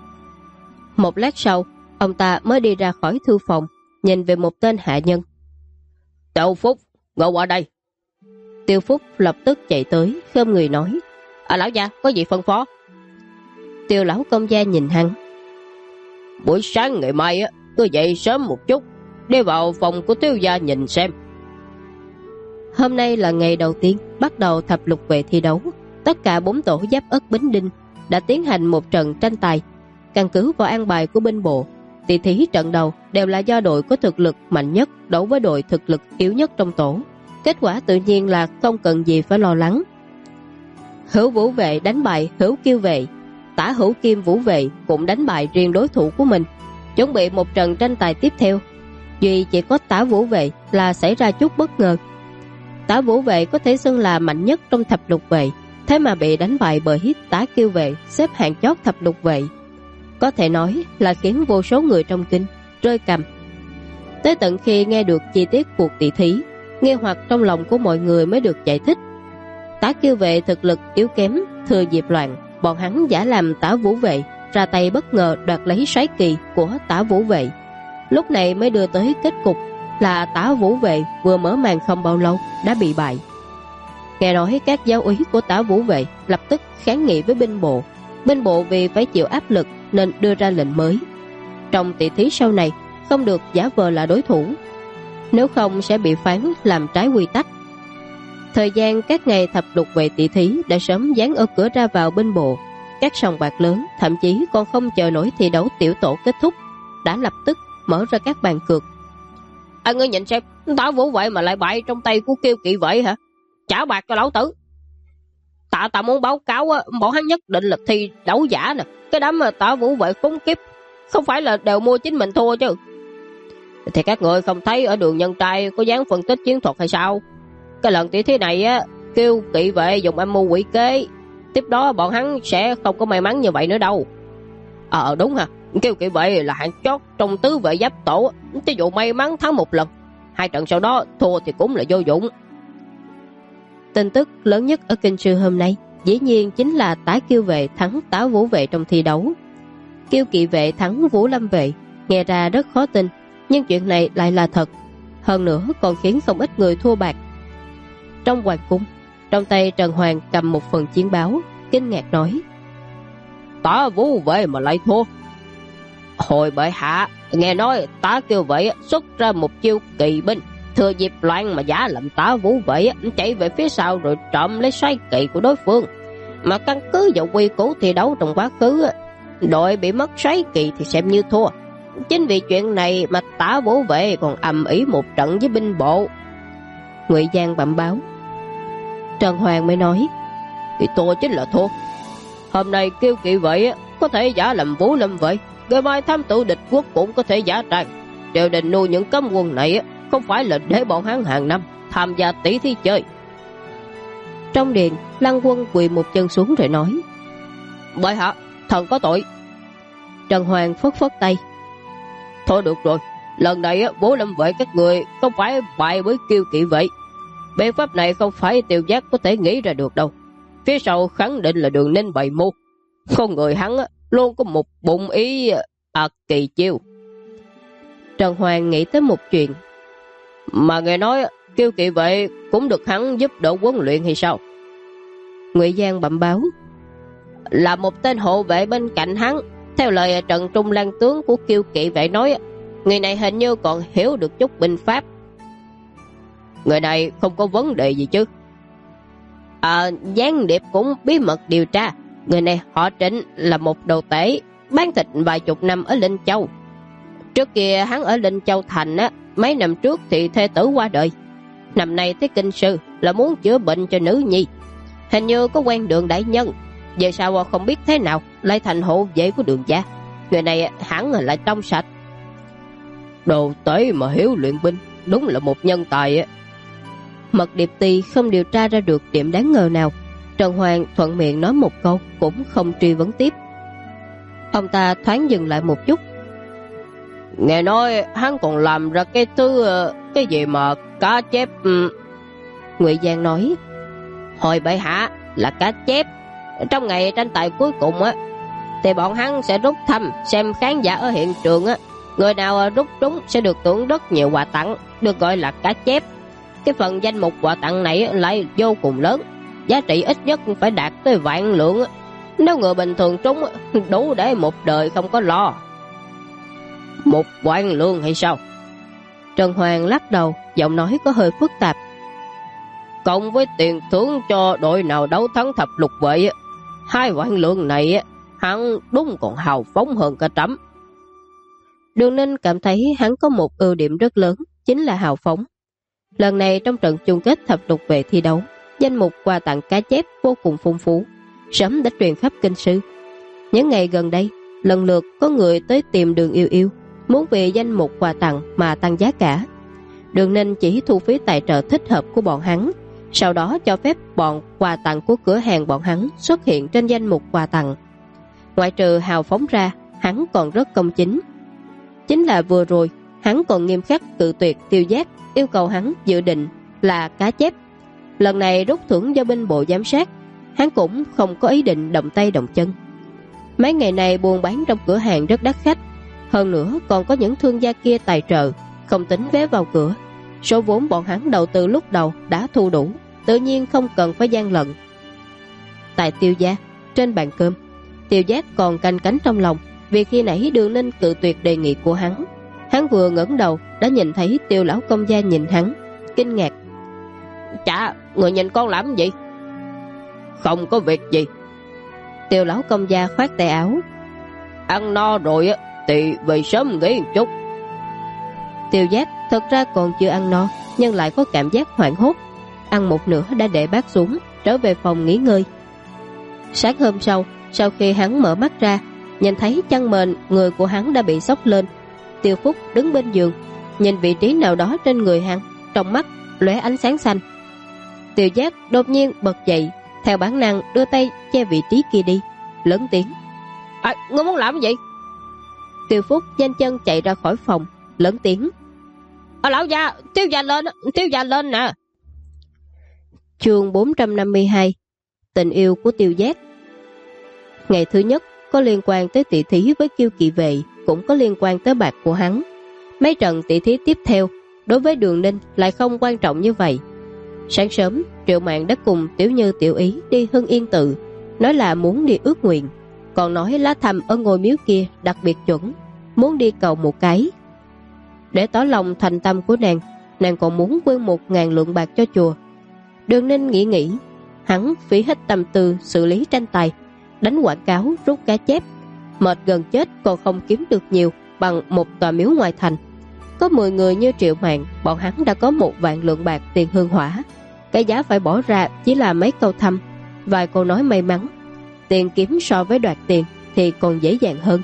Một lát sau, ông ta mới đi ra khỏi thư phòng, nhìn về một tên hạ nhân. Tiêu Phúc, ngồi qua đây. Tiêu Phúc lập tức chạy tới, khom người nói. Lão gia, có gì phân phó? Tiêu lão công gia nhìn hắn. Buổi sáng ngày mai á, cứ dậy sớm một chút, đi vào phòng của Tiêu gia nhìn xem. Hôm nay là ngày đầu tiên bắt đầu thập lục vệ thi đấu. Tất cả 4 tổ Giáp Ất Bính Đinh đã tiến hành một trận tranh tài. Căn cứ vào an bài của binh bộ, tỷ thí trận đầu đều là do đội có thực lực mạnh nhất đấu với đội thực lực yếu nhất trong tổ. Kết quả tự nhiên là không cần gì phải lo lắng. Hữu Vũ vệ đánh bại Hữu Kiêu vệ, Tả Hữu Kim Vũ vệ cũng đánh bại riêng đối thủ của mình, chuẩn bị một trận tranh tài tiếp theo. Duy chỉ có Tả Vũ vệ là xảy ra chút bất ngờ. Tả Vũ vệ có thể xưng là mạnh nhất trong thập lục vệ, thế mà bị đánh bại bởi Tả Kiêu vệ xếp hạng chót thập lục vệ. Có thể nói là khiến vô số người trong kinh rơi cằm. Tới tận khi nghe được chi tiết cuộc tỷ thí, nghi hoặc trong lòng của mọi người mới được giải thích. Tả Kiêu vệ thực lực yếu kém, thừa dịp loạn, bọn hắn giả làm Tả Vũ vệ ra tay bất ngờ đoạt lấy soái kỳ của Tả Vũ vệ. Lúc này mới đưa tới kết cục là Tả Vũ vệ vừa mở màn không bao lâu đã bị bại. Nghe nói các giáo úy của Tả Vũ vệ lập tức kháng nghị với binh bộ. Binh bộ vì phải chịu áp lực nên đưa ra lệnh mới. Trong tỷ thí sau này không được giả vờ là đối thủ, nếu không sẽ bị phán làm trái quy tắc. Thời gian các ngày thập lục vệ tỷ thí đã sớm dán ở cửa ra vào binh bộ. Các sòng bạc lớn thậm chí còn không chờ nổi thi đấu tiểu tổ kết thúc, đã lập tức mở ra các bàn cược. Anh ngươi nhìn xem, Tả Vũ vậy mà lại bại trong tay của Kiêu Kỵ vậy hả? Trả bạc cho lão tử. Ta muốn báo cáo á, bọn hắn nhất định là thi đấu giả nè. Cái đám mà Tả Vũ vậy khốn kiếp, không phải là đều mua chính mình thua chứ. Thì các người không thấy ở đường Nhân Trai có dáng phân tích chiến thuật hay sao? Cái lần tỷ thí này á, Kiêu Kỵ vệ dùng âm mưu quỷ kế, tiếp đó bọn hắn sẽ không có may mắn như vậy nữa đâu. Đúng hả? Kiêu Kỵ vệ là hạng chót trong tứ vệ giáp tổ, cho dù may mắn thắng một lần, 2 trận sau đó thua thì cũng là vô dụng. Tin tức lớn nhất ở Kinh Sư hôm nay dĩ nhiên chính là Tả Kiêu vệ thắng Tả Vũ vệ trong thi đấu. Kiêu Kỵ vệ thắng Vũ Lâm vệ, nghe ra rất khó tin, nhưng chuyện này lại là thật. Hơn nữa còn khiến không ít người thua bạc. Trong hoàng cung, trong tay Trần Hoàng cầm một phần chiến báo, kinh ngạc nói: Tả Vũ vệ mà lại thua? Hồi bệ hạ, nghe nói Tả Kiêu vệ xuất ra một chiêu kỳ binh, thừa dịp loạn mà giả làm Tả Vũ vệ chạy về phía sau rồi trộm lấy xoáy kỵ của đối phương. Mà căn cứ vào quy củ thi đấu trong quá khứ, đội bị mất xoáy kỵ thì xem như thua. Chính vì chuyện này mà Tả Vũ vệ còn ầm ĩ một trận với binh bộ. Ngụy Giang bẩm báo. Trần Hoàng mới nói: Thì thua chính là thua. Hôm nay Kiêu Kỵ vệ có thể giả làm Vũ Lâm vệ, ngày mai thám tử địch quốc cũng có thể giả trang. Triều đình nuôi những cấm quân này không phải là để bọn hắn hàng năm tham gia tỷ thí chơi. Trong điện, Lăng Quân quỳ một chân xuống rồi nói: Bệ hạ, thần có tội. Trần Hoàng phất phất tay: Thôi được rồi, lần này Vũ Lâm vệ các người không phải bại với Kiêu Kỵ vệ. Biện pháp này không phải Tiêu Giác có thể nghĩ ra được đâu. Phía sau khẳng định là Đường Ninh bày mưu. Con người hắn luôn có một bụng ý kỳ chiêu. Trần Hoàng nghĩ tới một chuyện: Mà nghe nói Kiêu Kỵ vệ cũng được hắn giúp đỡ huấn luyện hay sao? Ngụy Giang bẩm báo: Là một tên hộ vệ bên cạnh hắn. Theo lời Trần Trung Lan tướng của Kiêu Kỵ vệ nói, người này hình như còn hiểu được chút binh pháp. Người này không có vấn đề gì chứ? Gián điệp cũng bí mật điều tra. Người này họ Trịnh, là một đầu tể bán thịt vài chục năm ở Linh Châu. Trước kia hắn ở Linh Châu thành mấy năm trước thì thê tử qua đời. Năm nay tới Kinh Sư là muốn chữa bệnh cho nữ nhi. Hình như có quen Đường đại nhân, về sau không biết thế nào lại thành hộ vệ của Đường gia. Người này hẳn là trong sạch. Đồ tể mà hiểu luyện binh, đúng là một nhân tài. Mật Điệp Tỳ không điều tra ra được điểm đáng ngờ nào. Trần Hoàng thuận miệng nói một câu, cũng không truy vấn tiếp. Ông ta thoáng dừng lại một chút. Nghe nói hắn còn làm ra cái thứ cái gì mà cá chép. Ngụy Giang nói: Hồi bệ hạ, là cá chép. Trong ngày tranh tài cuối cùng thì bọn hắn sẽ rút thăm xem khán giả ở hiện trường người nào rút trúng sẽ được thưởng rất nhiều quà tặng, được gọi là cá chép. Cái phần danh mục quà tặng này lại vô cùng lớn, giá trị ít nhất phải đạt tới vạn lượng. Nếu người bình thường trúng đủ để một đời không có lo. 1 vạn lượng hay sao? Trần Hoàng lắc đầu, giọng nói có hơi phức tạp. Cộng với tiền thưởng cho đội nào đấu thắng thập lục vệ, 2 vạn lượng này hắn đúng còn hào phóng hơn cả Trẫm. Đường Ninh cảm thấy hắn có một ưu điểm rất lớn, chính là hào phóng. Lần này trong trận chung kết thập lục vệ thi đấu, danh mục quà tặng cá chép vô cùng phong phú, sớm đã truyền khắp Kinh Sư. Những ngày gần đây, lần lượt có người tới tìm Đường Yêu Yêu, muốn vì danh mục quà tặng mà tăng giá cả. Đường Ninh chỉ thu phí tài trợ thích hợp của bọn hắn, sau đó cho phép bọn quà tặng của cửa hàng bọn hắn xuất hiện trên danh mục quà tặng. Ngoại trừ hào phóng ra, hắn còn rất công chính. Chính là vừa rồi, hắn còn nghiêm khắc cự tuyệt Tiêu Giác, yêu cầu hắn dự định là cá chép. Lần này rút thưởng do binh bộ giám sát, hắn cũng không có ý định động tay động chân. Mấy ngày này buôn bán trong cửa hàng rất đắt khách, hơn nữa còn có những thương gia kia tài trợ, không tính vé vào cửa. Số vốn bọn hắn đầu tư lúc đầu đã thu đủ, tự nhiên không cần phải gian lận. Tại Tiêu gia, trên bàn cơm, Tiêu Giác còn canh cánh trong lòng, vì khi nãy Đường Ninh cự tuyệt đề nghị của hắn. Hắn vừa ngẩng đầu đã nhìn thấy Tiêu lão công gia nhìn hắn, kinh ngạc. Chà, người nhìn con làm gì? Không có việc gì. Tiêu lão công gia khoát tay áo. Ăn no rồi thì về sớm nghỉ một chút. Tiêu Giác thật ra còn chưa ăn no, nhưng lại có cảm giác hoảng hốt. Ăn một nửa đã để bát xuống, trở về phòng nghỉ ngơi. Sáng hôm sau khi hắn mở mắt ra, nhìn thấy chăn mền người của hắn đã bị xốc lên. Tiêu Phúc đứng bên giường, nhìn vị trí nào đó trên người hắn, trong mắt lóe ánh sáng xanh. Tiêu Giác đột nhiên bật dậy, theo bản năng đưa tay che vị trí kia đi, lớn tiếng: Ngươi muốn làm gì? Tiêu Phúc nhanh chân chạy ra khỏi phòng, lớn tiếng: Lão gia, Tiêu gia lên nè. Chương 452: Tình yêu của Tiêu Giác. Ngày thứ nhất có liên quan tới tỷ thí với Kiêu Kỵ Vệ, cũng có liên quan tới bạc của hắn. Mấy trận tỷ thí tiếp theo đối với Đường Ninh lại không quan trọng như vậy. Sáng sớm, Triệu Mạn đã cùng Tiểu Như Tiểu Ý đi Hưng Yên Tự, nói là muốn đi ước nguyện, còn nói lá thăm ở ngôi miếu kia đặc biệt chuẩn, muốn đi cầu một cái. Để tỏ lòng thành tâm của nàng còn muốn quyên 1.000 lượng bạc cho chùa. Đường Ninh nghĩ, hắn phí hết tâm tư xử lý tranh tài, đánh quảng cáo, rút cá chép, mệt gần chết còn không kiếm được nhiều bằng một tòa miếu ngoài thành. Có 10 người như Triệu Mạn, bọn hắn đã có 1.000 lượng bạc tiền hương hỏa. Cái giá phải bỏ ra chỉ là mấy câu thăm, vài câu nói may mắn. Tiền kiếm so với đoạt tiền thì còn dễ dàng hơn.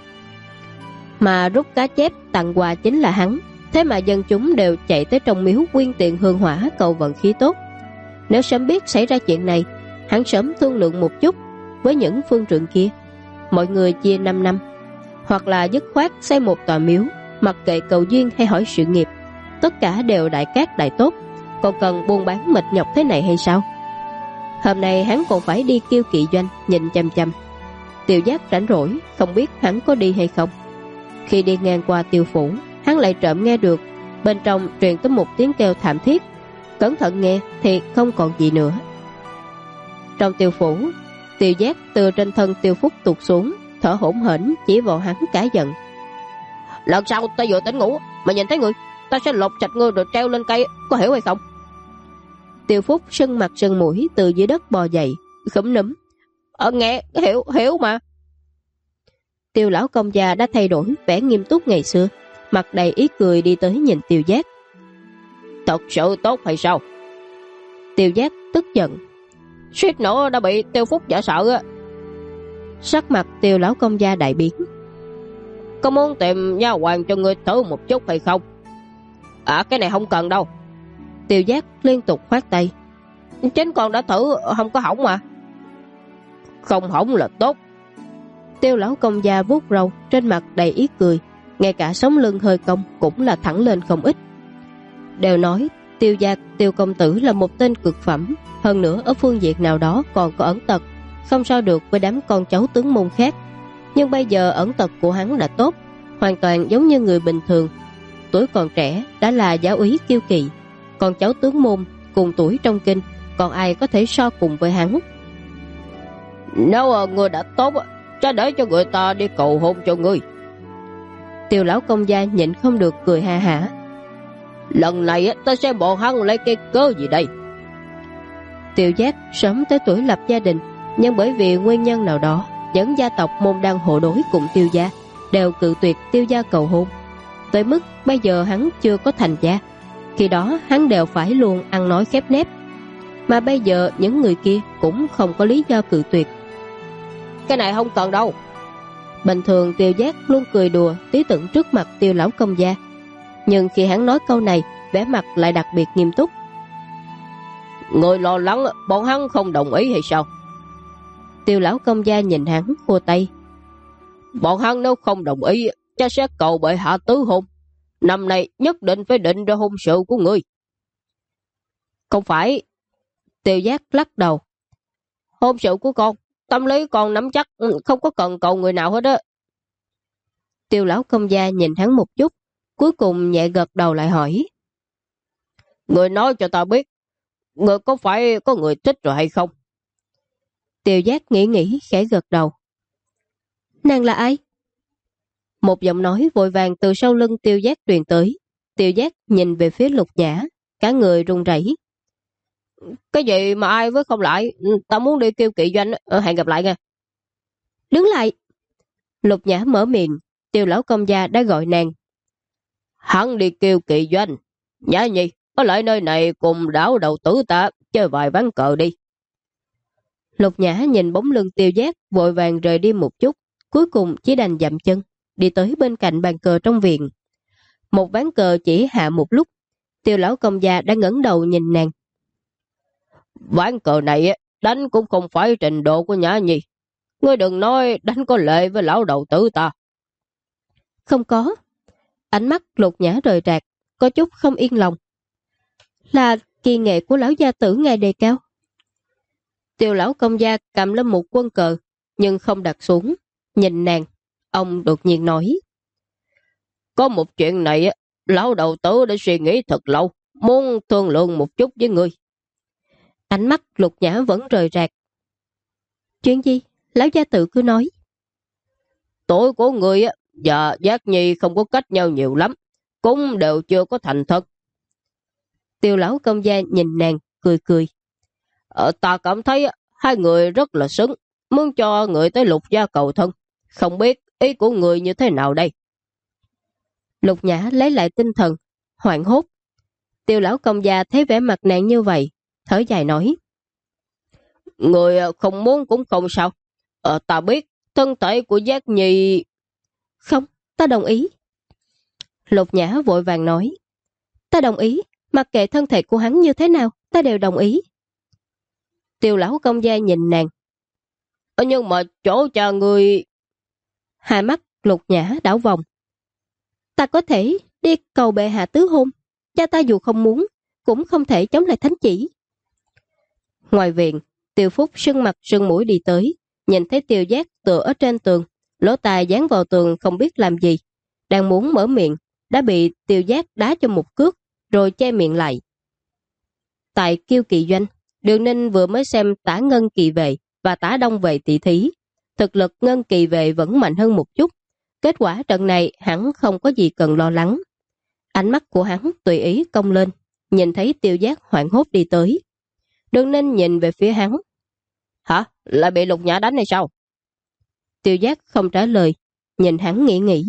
Mà rút cá chép tặng quà chính là hắn, thế mà dân chúng đều chạy tới trong miếu quyên tiền hương hỏa cầu vận khí tốt. Nếu sớm biết xảy ra chuyện này, hắn sớm thương lượng một chút với những phương trượng kia, mọi người chia 5 năm, hoặc là dứt khoát xây một tòa miếu, mặc kệ cầu duyên hay hỏi sự nghiệp, tất cả đều đại cát đại tốt, còn cần buôn bán mệt nhọc thế này hay sao? Hôm nay hắn còn phải đi Kiêu Kỵ doanh nhìn chằm chằm. Tiêu Giác rảnh rỗi, không biết hắn có đi hay không. Khi đi ngang qua Tiêu phủ, hắn lại trộm nghe được bên trong truyền tới một tiếng kêu thảm thiết. Cẩn thận nghe thì không còn gì nữa. Trong Tiêu phủ, Tiêu Giác từ trên thân Tiêu Phúc tụt xuống, thở hổn hển chỉ vào hắn cả giận: Lần sau ta vừa tỉnh ngủ mà nhìn thấy người, ta sẽ lột sạch ngươi rồi treo lên cây, có hiểu hay không? Tiêu Phúc sưng mặt sưng mũi từ dưới đất bò dậy, khúm núm: Nghe hiểu mà. Tiêu lão công gia đã thay đổi vẻ nghiêm túc ngày xưa, mặt đầy ý cười đi tới nhìn Tiêu Giác: Thật sự tốt hay sao? Tiêu Giác tức giận: Suýt nữa đã bị Tiêu Phúc dọa sợ á. Sắc mặt Tiêu lão công gia đại biến: Có muốn tìm nha hoàn cho ngươi thử một chút hay không? Cái này không cần đâu. Tiêu Giác liên tục khoát tay: Chính con đã thử không có hỏng mà. Không hỏng là tốt. Tiêu lão công gia vuốt râu, trên mặt đầy ý cười, ngay cả sống lưng hơi cong cũng là thẳng lên không ít. Đều nói Tiêu gia Tiêu công tử là một tên cực phẩm, hơn nữa ở phương diện nào đó còn có ẩn tật, không so được với đám con cháu tướng môn khác. Nhưng bây giờ ẩn tật của hắn đã tốt, hoàn toàn giống như người bình thường. Tuổi còn trẻ đã là giáo úy Kiêu Kỵ, con cháu tướng môn cùng tuổi trong kinh, còn ai có thể so cùng với hắn? Nếu người đã tốt, cho để cho người ta đi cầu hôn cho ngươi. Tiêu lão công gia nhịn không được cười ha hả: Lần này ta xem bọn hắn lấy cái cớ gì đây? Tiêu Giác sớm tới tuổi lập gia đình, nhưng bởi vì nguyên nhân nào đó, những gia tộc môn đăng hộ đối cùng Tiêu gia đều cự tuyệt Tiêu gia cầu hôn, tới mức bây giờ hắn chưa có thành gia. Khi đó hắn đều phải luôn ăn nói khép nép, mà bây giờ những người kia cũng không có lý do cự tuyệt. Cái này không cần đâu. Bình thường Tiêu Giác luôn cười đùa tí tưởng trước mặt Tiêu lão công gia, nhưng khi hắn nói câu này, vẻ mặt lại đặc biệt nghiêm túc. Người lo lắng bọn hắn không đồng ý hay sao? Tiêu lão công gia nhìn hắn khua tay: Bọn hắn nếu không đồng ý, cha sẽ cầu bệ hạ tứ hôn. Năm nay nhất định phải định ra hôn sự của người. Không phải. Tiêu Giác lắc đầu: Hôn sự của con, tâm lý con nắm chắc, không có cần cầu người nào hết á. Tiêu lão công gia nhìn hắn một chút, cuối cùng nhẹ gật đầu lại hỏi: Người nói cho ta biết, người có phải có người thích rồi hay không? Tiêu Giác nghĩ khẽ gật đầu: Nàng là ai? Một giọng nói vội vàng từ sau lưng Tiêu Giác truyền tới. Tiêu Giác nhìn về phía Lục Nhã, cả người run rẩy. Cái gì mà ai với không lại? Ta muốn đi Kiêu Kỵ doanh, hẹn gặp lại nha. Đứng lại. Lục Nhã mở miệng, Tiêu lão công gia đã gọi nàng. Hắn đi kêu Kỳ Doanh. Nhã Nhi, ở lại nơi này cùng đảo đầu tử ta chơi vài ván cờ đi. Lục Nhã nhìn bóng lưng Tiêu Giác vội vàng rời đi một chút, cuối cùng chỉ đành dậm chân, đi tới bên cạnh bàn cờ trong viện. Một ván cờ chỉ hạ một lúc, Tiêu lão công gia đã ngẩng đầu nhìn nàng. Ván cờ này đánh cũng không phải trình độ của Nhã Nhi. Ngươi đừng nói đánh có lệ với lão đầu tử ta. Không có. Ánh mắt Lục Nhã rời rạc, có chút không yên lòng. Là kỳ nghệ của lão gia tử ngài đề cao. Tiêu lão công gia cầm lên một quân cờ, nhưng không đặt xuống. Nhìn nàng, ông đột nhiên nói. Có một chuyện này, lão đầu tử đã suy nghĩ thật lâu, muốn thương lượng một chút với ngươi. Ánh mắt Lục Nhã vẫn rời rạc. Chuyện gì? Lão gia tử cứ nói. Tuổi của ngươi và Giác Nhi không có cách nhau nhiều lắm, cũng đều chưa có thành thật. Tiêu lão công gia nhìn nàng, cười cười. Ta cảm thấy hai người rất là xứng, muốn cho người tới Lục gia cầu thân. Không biết ý của người như thế nào đây? Lục Nhã lấy lại tinh thần, hoảng hốt. Tiêu lão công gia thấy vẻ mặt nàng như vậy, thở dài nói. Người không muốn cũng không sao. Ta biết thân thể của Giác Nhi... Không, ta đồng ý. Lục Nhã vội vàng nói. Ta đồng ý, mặc kệ thân thể của hắn như thế nào, ta đều đồng ý. Tiêu lão công gia nhìn nàng. Nhưng mà chỗ cha người... Hai mắt Lục Nhã đảo vòng. Ta có thể đi cầu bệ hạ tứ hôn. Cha ta dù không muốn, cũng không thể chống lại thánh chỉ. Ngoài viện, Tiêu Phúc sưng mặt sưng mũi đi tới, nhìn thấy Tiêu Giác tựa ở trên tường, lỗ tai dán vào tường không biết làm gì. Đang muốn mở miệng, đã bị Tiêu Giác đá cho một cước, rồi che miệng lại. Tại Kiêu Kỳ Doanh, Đường Ninh vừa mới xem Tả Ngân Kỳ Vệ và Tả Đông Vệ tỷ thí. Thực lực Ngân Kỳ Vệ vẫn mạnh hơn một chút. Kết quả trận này hắn không có gì cần lo lắng. Ánh mắt của hắn tùy ý cong lên, nhìn thấy Tiêu Giác hoảng hốt đi tới. Đường Ninh nhìn về phía hắn. Hả? Lại bị Lục Nhã đánh hay sao? Tiêu Giác không trả lời, nhìn hắn nghĩ.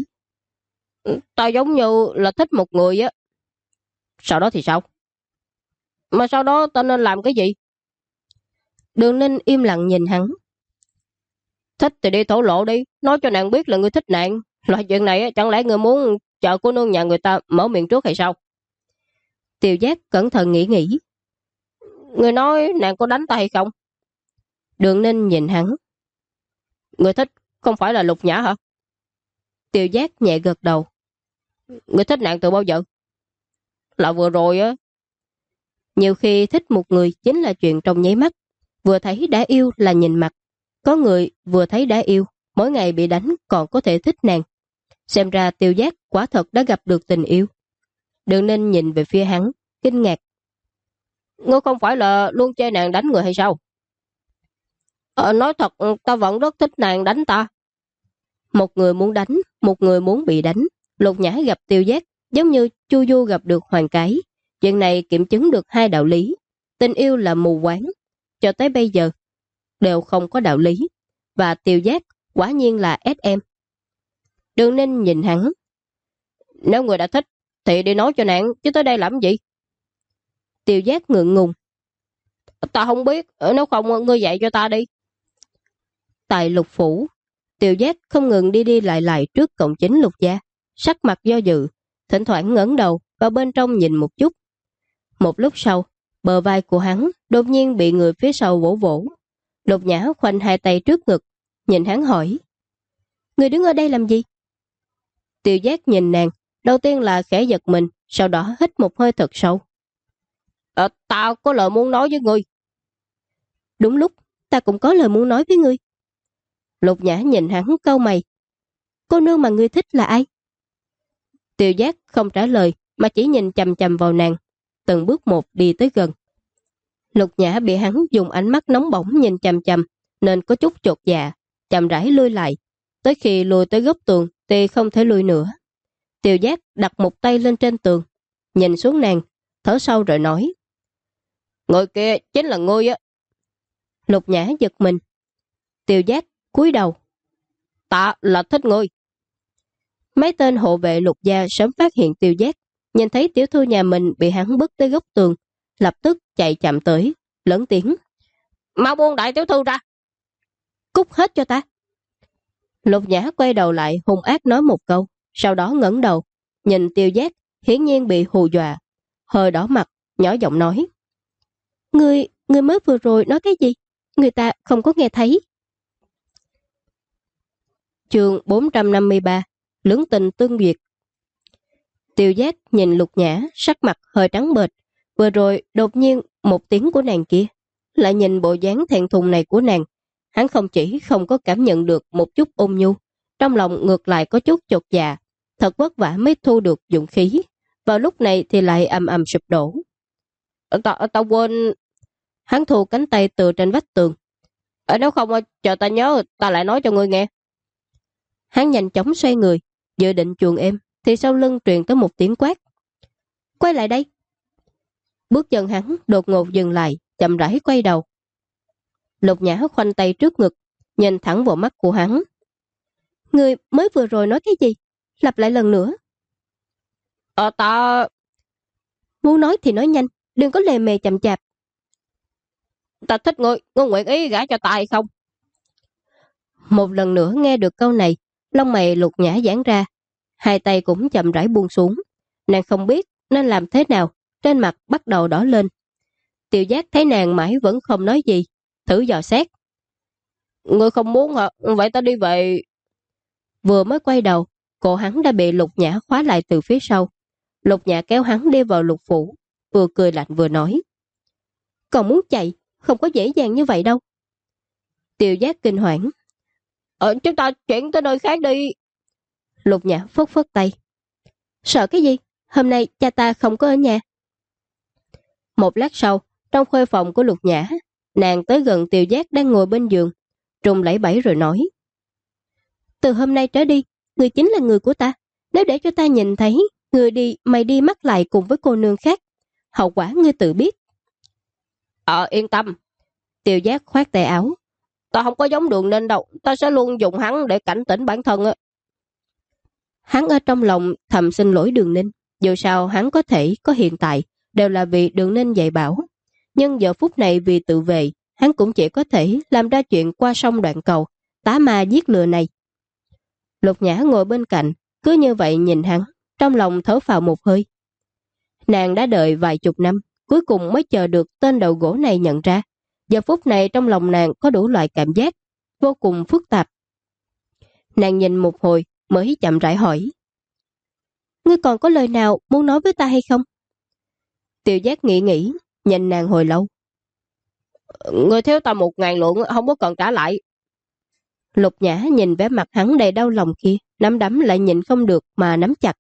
Ta giống như là thích một người á. Sau đó thì sao? Mà sau đó ta nên làm cái gì? Đường Ninh im lặng nhìn hắn. Thích thì đi thổ lộ đi, nói cho nàng biết là người thích nàng. Loại chuyện này chẳng lẽ người muốn chờ cô nương nhà người ta mở miệng trước hay sao? Tiêu Giác cẩn thận nghĩ. Người nói nàng có đánh ta hay không? Đường Ninh nhìn hắn. Người thích không phải là Lục Nhã hả? Tiêu Giác nhẹ gật đầu. Người thích nàng từ bao giờ? Là vừa rồi á. Nhiều khi thích một người chính là chuyện trong nháy mắt. Vừa thấy đã yêu là nhìn mặt. Có người vừa thấy đã yêu, mỗi ngày bị đánh còn có thể thích nàng. Xem ra Tiêu Giác quả thật đã gặp được tình yêu. Đường Ninh nhìn về phía hắn, kinh ngạc. Ngươi không phải là luôn chê nàng đánh người hay sao? Nói thật, ta vẫn rất thích nàng đánh ta. Một người muốn đánh, một người muốn bị đánh. Lục Nhã gặp Tiêu Giác giống như Chu Du gặp được Hoàng Cái. Chuyện này kiểm chứng được hai đạo lý. Tình yêu là mù quáng. Cho tới bây giờ, đều không có đạo lý. Và Tiêu Giác quả nhiên là SM. Đường Ninh nhìn hắn. Nếu người đã thích, thì đi nói cho nàng, chứ tới đây làm gì? Tiêu Giác ngượng ngùng. Ta không biết, nếu không ngươi dạy cho ta đi. Tại Lục Phủ, Tiêu Giác không ngừng đi lại trước cổng chính Lục gia, sắc mặt do dự, thỉnh thoảng ngẩng đầu vào bên trong nhìn một chút. Một lúc sau, bờ vai của hắn đột nhiên bị người phía sau vỗ vỗ. Lục Nhã khoanh hai tay trước ngực, nhìn hắn hỏi. Người đứng ở đây làm gì? Tiêu Giác nhìn nàng, đầu tiên là khẽ giật mình, sau đó hít một hơi thật sâu. Ta có lời muốn nói với ngươi. Đúng lúc, ta cũng có lời muốn nói với ngươi. Lục Nhã nhìn hắn cau mày. Cô nương mà ngươi thích là ai? Tiêu Giác không trả lời, mà chỉ nhìn chằm chằm vào nàng, từng bước một đi tới gần. Lục Nhã bị hắn dùng ánh mắt nóng bỏng nhìn chằm chằm, nên có chút chột dạ, chậm rãi lui lại. Tới khi lùi tới góc tường thì không thể lùi nữa. Tiêu Giác đặt một tay lên trên tường, nhìn xuống nàng, thở sâu rồi nói. Người kia chính là ngươi á. Lục Nhã giật mình. Tiêu Giác cúi đầu. Ta là thích ngươi. Mấy tên hộ vệ Lục gia sớm phát hiện Tiêu Giác, nhìn thấy tiểu thư nhà mình bị hắn bức tới góc tường, lập tức chạy chậm tới, lớn tiếng: Mau buông đại tiểu thư ra! Cút hết cho ta! Lục Nhã quay đầu lại hung ác nói một câu, sau đó ngẩng đầu, nhìn Tiêu Giác hiển nhiên bị hù dọa, hơi đỏ mặt, nhỏ giọng nói: Ngươi mới vừa rồi nói cái gì? Người ta không có nghe thấy. Chương 453 Lưỡng tình tương duyệt. Tiêu Giác nhìn Lục Nhã sắc mặt hơi trắng bệch, vừa rồi đột nhiên một tiếng của nàng kia, lại nhìn bộ dáng thẹn thùng này của nàng, hắn không chỉ không có cảm nhận được một chút ôn nhu, trong lòng ngược lại có chút chột dạ, thật vất vả mới thu được dũng khí, vào lúc này thì lại ầm ầm sụp đổ. Tao quên. Hắn thu cánh tay từ trên vách tường. Nếu không chờ ta nhớ, ta lại nói cho ngươi nghe. Hắn nhanh chóng xoay người, dự định chuồn êm, thì sau lưng truyền tới một tiếng quát: Quay lại đây! Bước chân hắn đột ngột dừng lại, chậm rãi quay đầu. Lục Nhã khoanh tay trước ngực, nhìn thẳng vào mắt của hắn. Ngươi mới vừa rồi nói cái gì? Lặp lại lần nữa. Ta... Muốn nói thì nói nhanh, đừng có lề mề chậm chạp. Ta thích ngươi nguyện ý gả cho ta hay không? Một lần nữa nghe được câu này, lông mày Lục Nhã giãn ra, hai tay cũng chậm rãi buông xuống. Nàng không biết nên làm thế nào, trên mặt bắt đầu đỏ lên. Tiêu Giác thấy nàng mãi vẫn không nói gì, thử dò xét. Ngươi không muốn hả? Vậy ta đi về. Vừa mới quay đầu, cổ hắn đã bị Lục Nhã khóa lại từ phía sau. Lục Nhã kéo hắn đi vào lục phủ, vừa cười lạnh vừa nói: Còn muốn chạy, không có dễ dàng như vậy đâu. Tiêu Giác kinh hoảng: Chúng ta chuyển tới nơi khác đi. Lục Nhã phất phất tay: Sợ cái gì? Hôm nay cha ta không có ở nhà. Một lát sau, trong khuê phòng của Lục Nhã, nàng tới gần Tiêu Giác đang ngồi bên giường, trùng lẫy bẫy rồi nói: Từ hôm nay trở đi, người chính là người của ta. Nếu để cho ta nhìn thấy người đi, mày đi mắc lại cùng với cô nương khác, hậu quả ngươi tự biết. Yên tâm. Tiêu Giác khoát tay áo: Ta không có giống Đường Ninh đâu, ta sẽ luôn dùng hắn để cảnh tỉnh bản thân á. Hắn ở trong lòng thầm xin lỗi Đường Ninh, dù sao hắn có thể có hiện tại đều là vì Đường Ninh dạy bảo, nhưng giờ phút này vì tự vệ, hắn cũng chỉ có thể làm ra chuyện qua sông đoạn cầu, tá ma giết lừa này. Lục Nhã ngồi bên cạnh, cứ như vậy nhìn hắn, trong lòng thở phào một hơi. Nàng đã đợi vài chục năm, cuối cùng mới chờ được tên đầu gỗ này nhận ra. Giờ phút này trong lòng nàng có đủ loại cảm giác, vô cùng phức tạp. Nàng nhìn một hồi mới chậm rãi hỏi: Ngươi còn có lời nào muốn nói với ta hay không? Tiêu Giác nghĩ, nhìn nàng hồi lâu. Ngươi thiếu ta 1.000 lượng, không có cần trả lại. Lục Nhã nhìn vẻ mặt hắn đầy đau lòng kia, nắm đấm lại nhịn không được mà nắm chặt.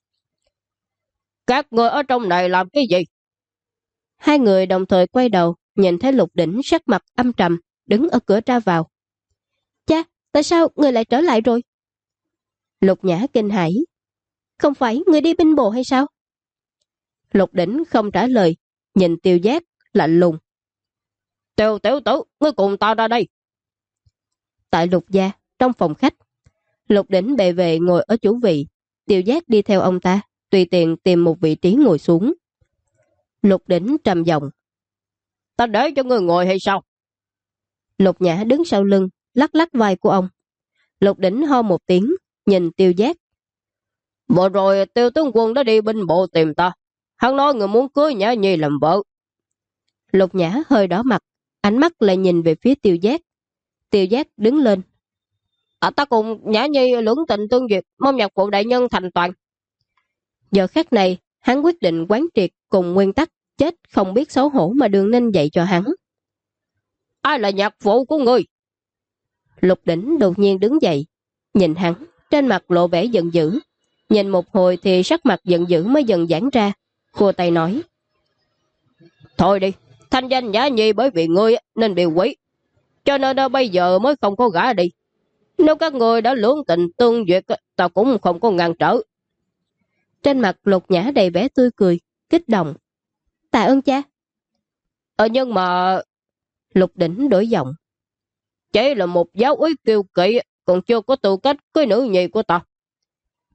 Các ngươi ở trong này làm cái gì? Hai người đồng thời quay đầu, nhìn thấy Lục Đỉnh sắc mặt âm trầm, đứng ở cửa ra vào. Cha, tại sao người lại trở lại rồi? Lục Nhã kinh hãi: Không phải người đi binh bộ hay sao? Lục Đỉnh không trả lời, nhìn Tiêu Giác lạnh lùng: Tiểu tử, ngươi cùng ta ra đây. Tại Lục gia, trong phòng khách, Lục Đỉnh bề về ngồi ở chủ vị, Tiêu Giác đi theo ông ta, tùy tiện tìm một vị trí ngồi xuống. Lục Đỉnh trầm giọng: Ta để cho ngươi ngồi hay sao? Lục Nhã đứng sau lưng, lắc lắc vai của ông. Lục Đỉnh ho một tiếng, nhìn Tiêu Giác: Vừa rồi Tiêu tướng quân đã đi binh bộ tìm ta. Hắn nói người muốn cưới Nhã Nhi làm vợ. Lục Nhã hơi đỏ mặt, ánh mắt lại nhìn về phía Tiêu Giác. Tiêu Giác đứng lên: Ta cùng Nhã Nhi lưỡng tình tương duyệt, mong nhạc phụ đại nhân thành toàn. Giờ khắc này, hắn quyết định quán triệt cùng nguyên tắc chết không biết xấu hổ mà Đường Ninh dạy cho hắn. Ai là nhạc phụ của ngươi? Lục Đỉnh đột nhiên đứng dậy, nhìn hắn, trên mặt lộ vẻ giận dữ. Nhìn một hồi thì sắc mặt giận dữ mới dần giãn ra, khua tay nói: Thôi đi, thanh danh Nhã Nhi bởi vì ngươi nên bị quỷ, cho nên bây giờ mới không có gả đi. Nếu các người đã lưỡng tình tương duyệt, ta cũng không có ngăn trở. Trên mặt Lục Nhã đầy vẻ tươi cười, kích động: Tạ ơn cha. Nhưng mà... Lục Đỉnh đổi giọng: Chỉ là một giáo úy kiêu kỵ, còn chưa có tư cách cưới nữ nhi của ta.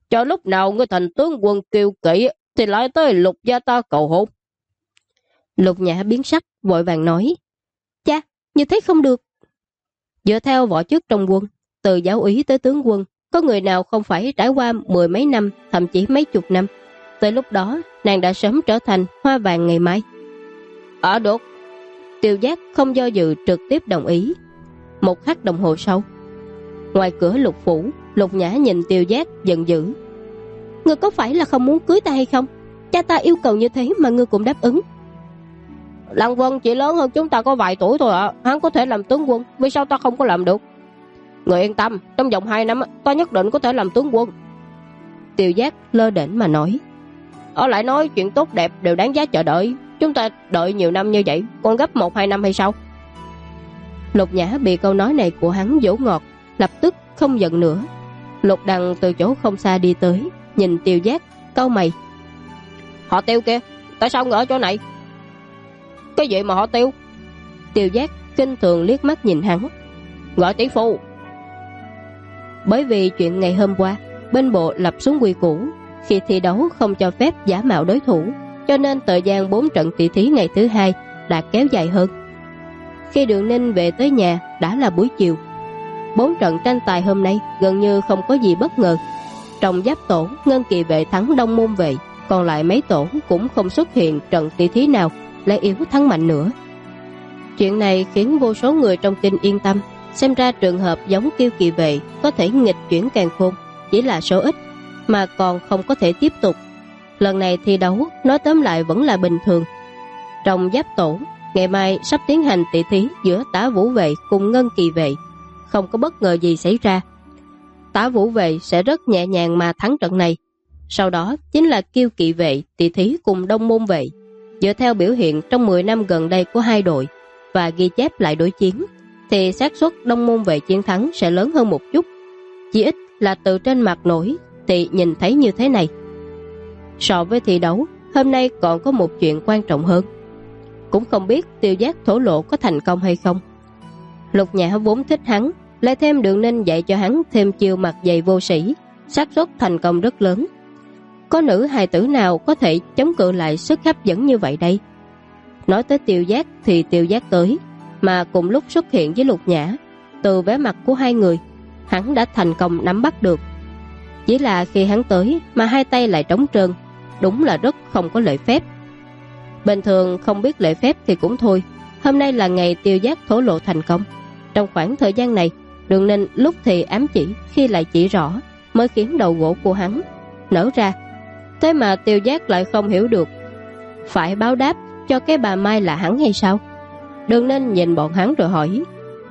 Cho lúc nào ngươi thành tướng quân kiêu kỵ thì lại tới Lục gia ta cầu hôn. Lục Nhã biến sắc, vội vàng nói: Cha, như thế không được. Dựa theo võ chức trong quân, từ giáo úy tới tướng quân, có người nào không phải trải qua 10 mấy năm, thậm chí mấy chục năm. Tới lúc đó, nàng đã sớm trở thành hoa vàng ngày mai. Được. Tiêu Giác không do dự trực tiếp đồng ý. Một khắc đồng hồ sau, ngoài cửa Lục phủ, Lục Nhã nhìn Tiêu Giác giận dữ: Ngươi có phải là không muốn cưới ta hay không? Cha ta yêu cầu như thế mà ngươi cũng đáp ứng. Lăng Vân chỉ lớn hơn chúng ta có vài tuổi thôi ạ. Hắn có thể làm tướng quân, vì sao ta không có làm được? Người yên tâm, trong vòng 2 năm ta nhất định có thể làm tướng quân. Tiêu Giác lơ đễnh mà nói. Lại nói chuyện tốt đẹp đều đáng giá chờ đợi. Chúng ta đợi nhiều năm như vậy, còn gấp 1-2 năm hay sao? Lục Nhã bị câu nói này của hắn dỗ ngọt, lập tức không giận nữa. Lục Đằng từ chỗ không xa đi tới, nhìn Tiêu Giác, cau mày: Họ Tiêu kia, tại sao người ở chỗ này? Cái gì mà họ Tiêu? Tiêu Giác kinh thường liếc mắt nhìn hắn: Gọi tỷ phu. Bởi vì chuyện ngày hôm qua, bên bộ lập xuống quy củ, khi thi đấu không cho phép giả mạo đối thủ, cho nên thời gian 4 trận tỷ thí ngày thứ 2 đã kéo dài hơn. Khi Đường Ninh về tới nhà đã là buổi chiều. 4 trận tranh tài hôm nay gần như không có gì bất ngờ. Trong giáp tổ, Ngân Kỳ Vệ thắng Đông Môn Vệ, còn lại mấy tổ cũng không xuất hiện trận tỷ thí nào lại yếu thắng mạnh nữa. Chuyện này khiến vô số người trong kinh yên tâm. Xem ra trường hợp giống Kiêu Kỳ Vệ có thể nghịch chuyển càn khôn chỉ là số ít, mà còn không có thể tiếp tục. Lần này thi đấu nói tóm lại vẫn là bình thường. Trong giáp tổ, ngày mai sắp tiến hành tỷ thí giữa Tả Vũ Vệ cùng Ngân Kỳ Vệ. Không có bất ngờ gì xảy ra, Tả Vũ Vệ sẽ rất nhẹ nhàng mà thắng trận này. Sau đó chính là Kiêu Kỵ Vệ tỷ thí cùng Đông Môn Vệ. Dựa theo biểu hiện trong 10 năm gần đây của hai đội và ghi chép lại đối chiến, thì xác suất Đông Môn Vệ chiến thắng sẽ lớn hơn một chút. Chỉ ít là từ trên mặt nổi thì nhìn thấy như thế này. So với thi đấu, hôm nay còn có một chuyện quan trọng hơn. Cũng không biết Tiêu Giác thổ lộ có thành công hay không. Lục Nhã vốn thích hắn, lại thêm Đường Ninh dạy cho hắn thêm chiêu mặt dày vô sĩ, xác suất thành công rất lớn. Có nữ hài tử nào có thể chống cự lại sức hấp dẫn như vậy đây? Nói tới Tiêu Giác thì Tiêu Giác tới, mà cùng lúc xuất hiện với Lục Nhã. Từ vẻ mặt của hai người, hắn đã thành công nắm bắt được. Chỉ là khi hắn tới mà hai tay lại trống trơn, đúng là rất không có lễ phép. Bình thường không biết lễ phép thì cũng thôi, hôm nay là ngày Tiêu Giác thổ lộ thành công. Trong khoảng thời gian này, Đường Ninh lúc thì ám chỉ, khi lại chỉ rõ, mới khiến đầu gỗ của hắn nở ra. Thế mà Tiêu Giác lại không hiểu được, phải báo đáp cho cái bà Mai là hắn hay sao? Đường Ninh nhìn bọn hắn rồi hỏi: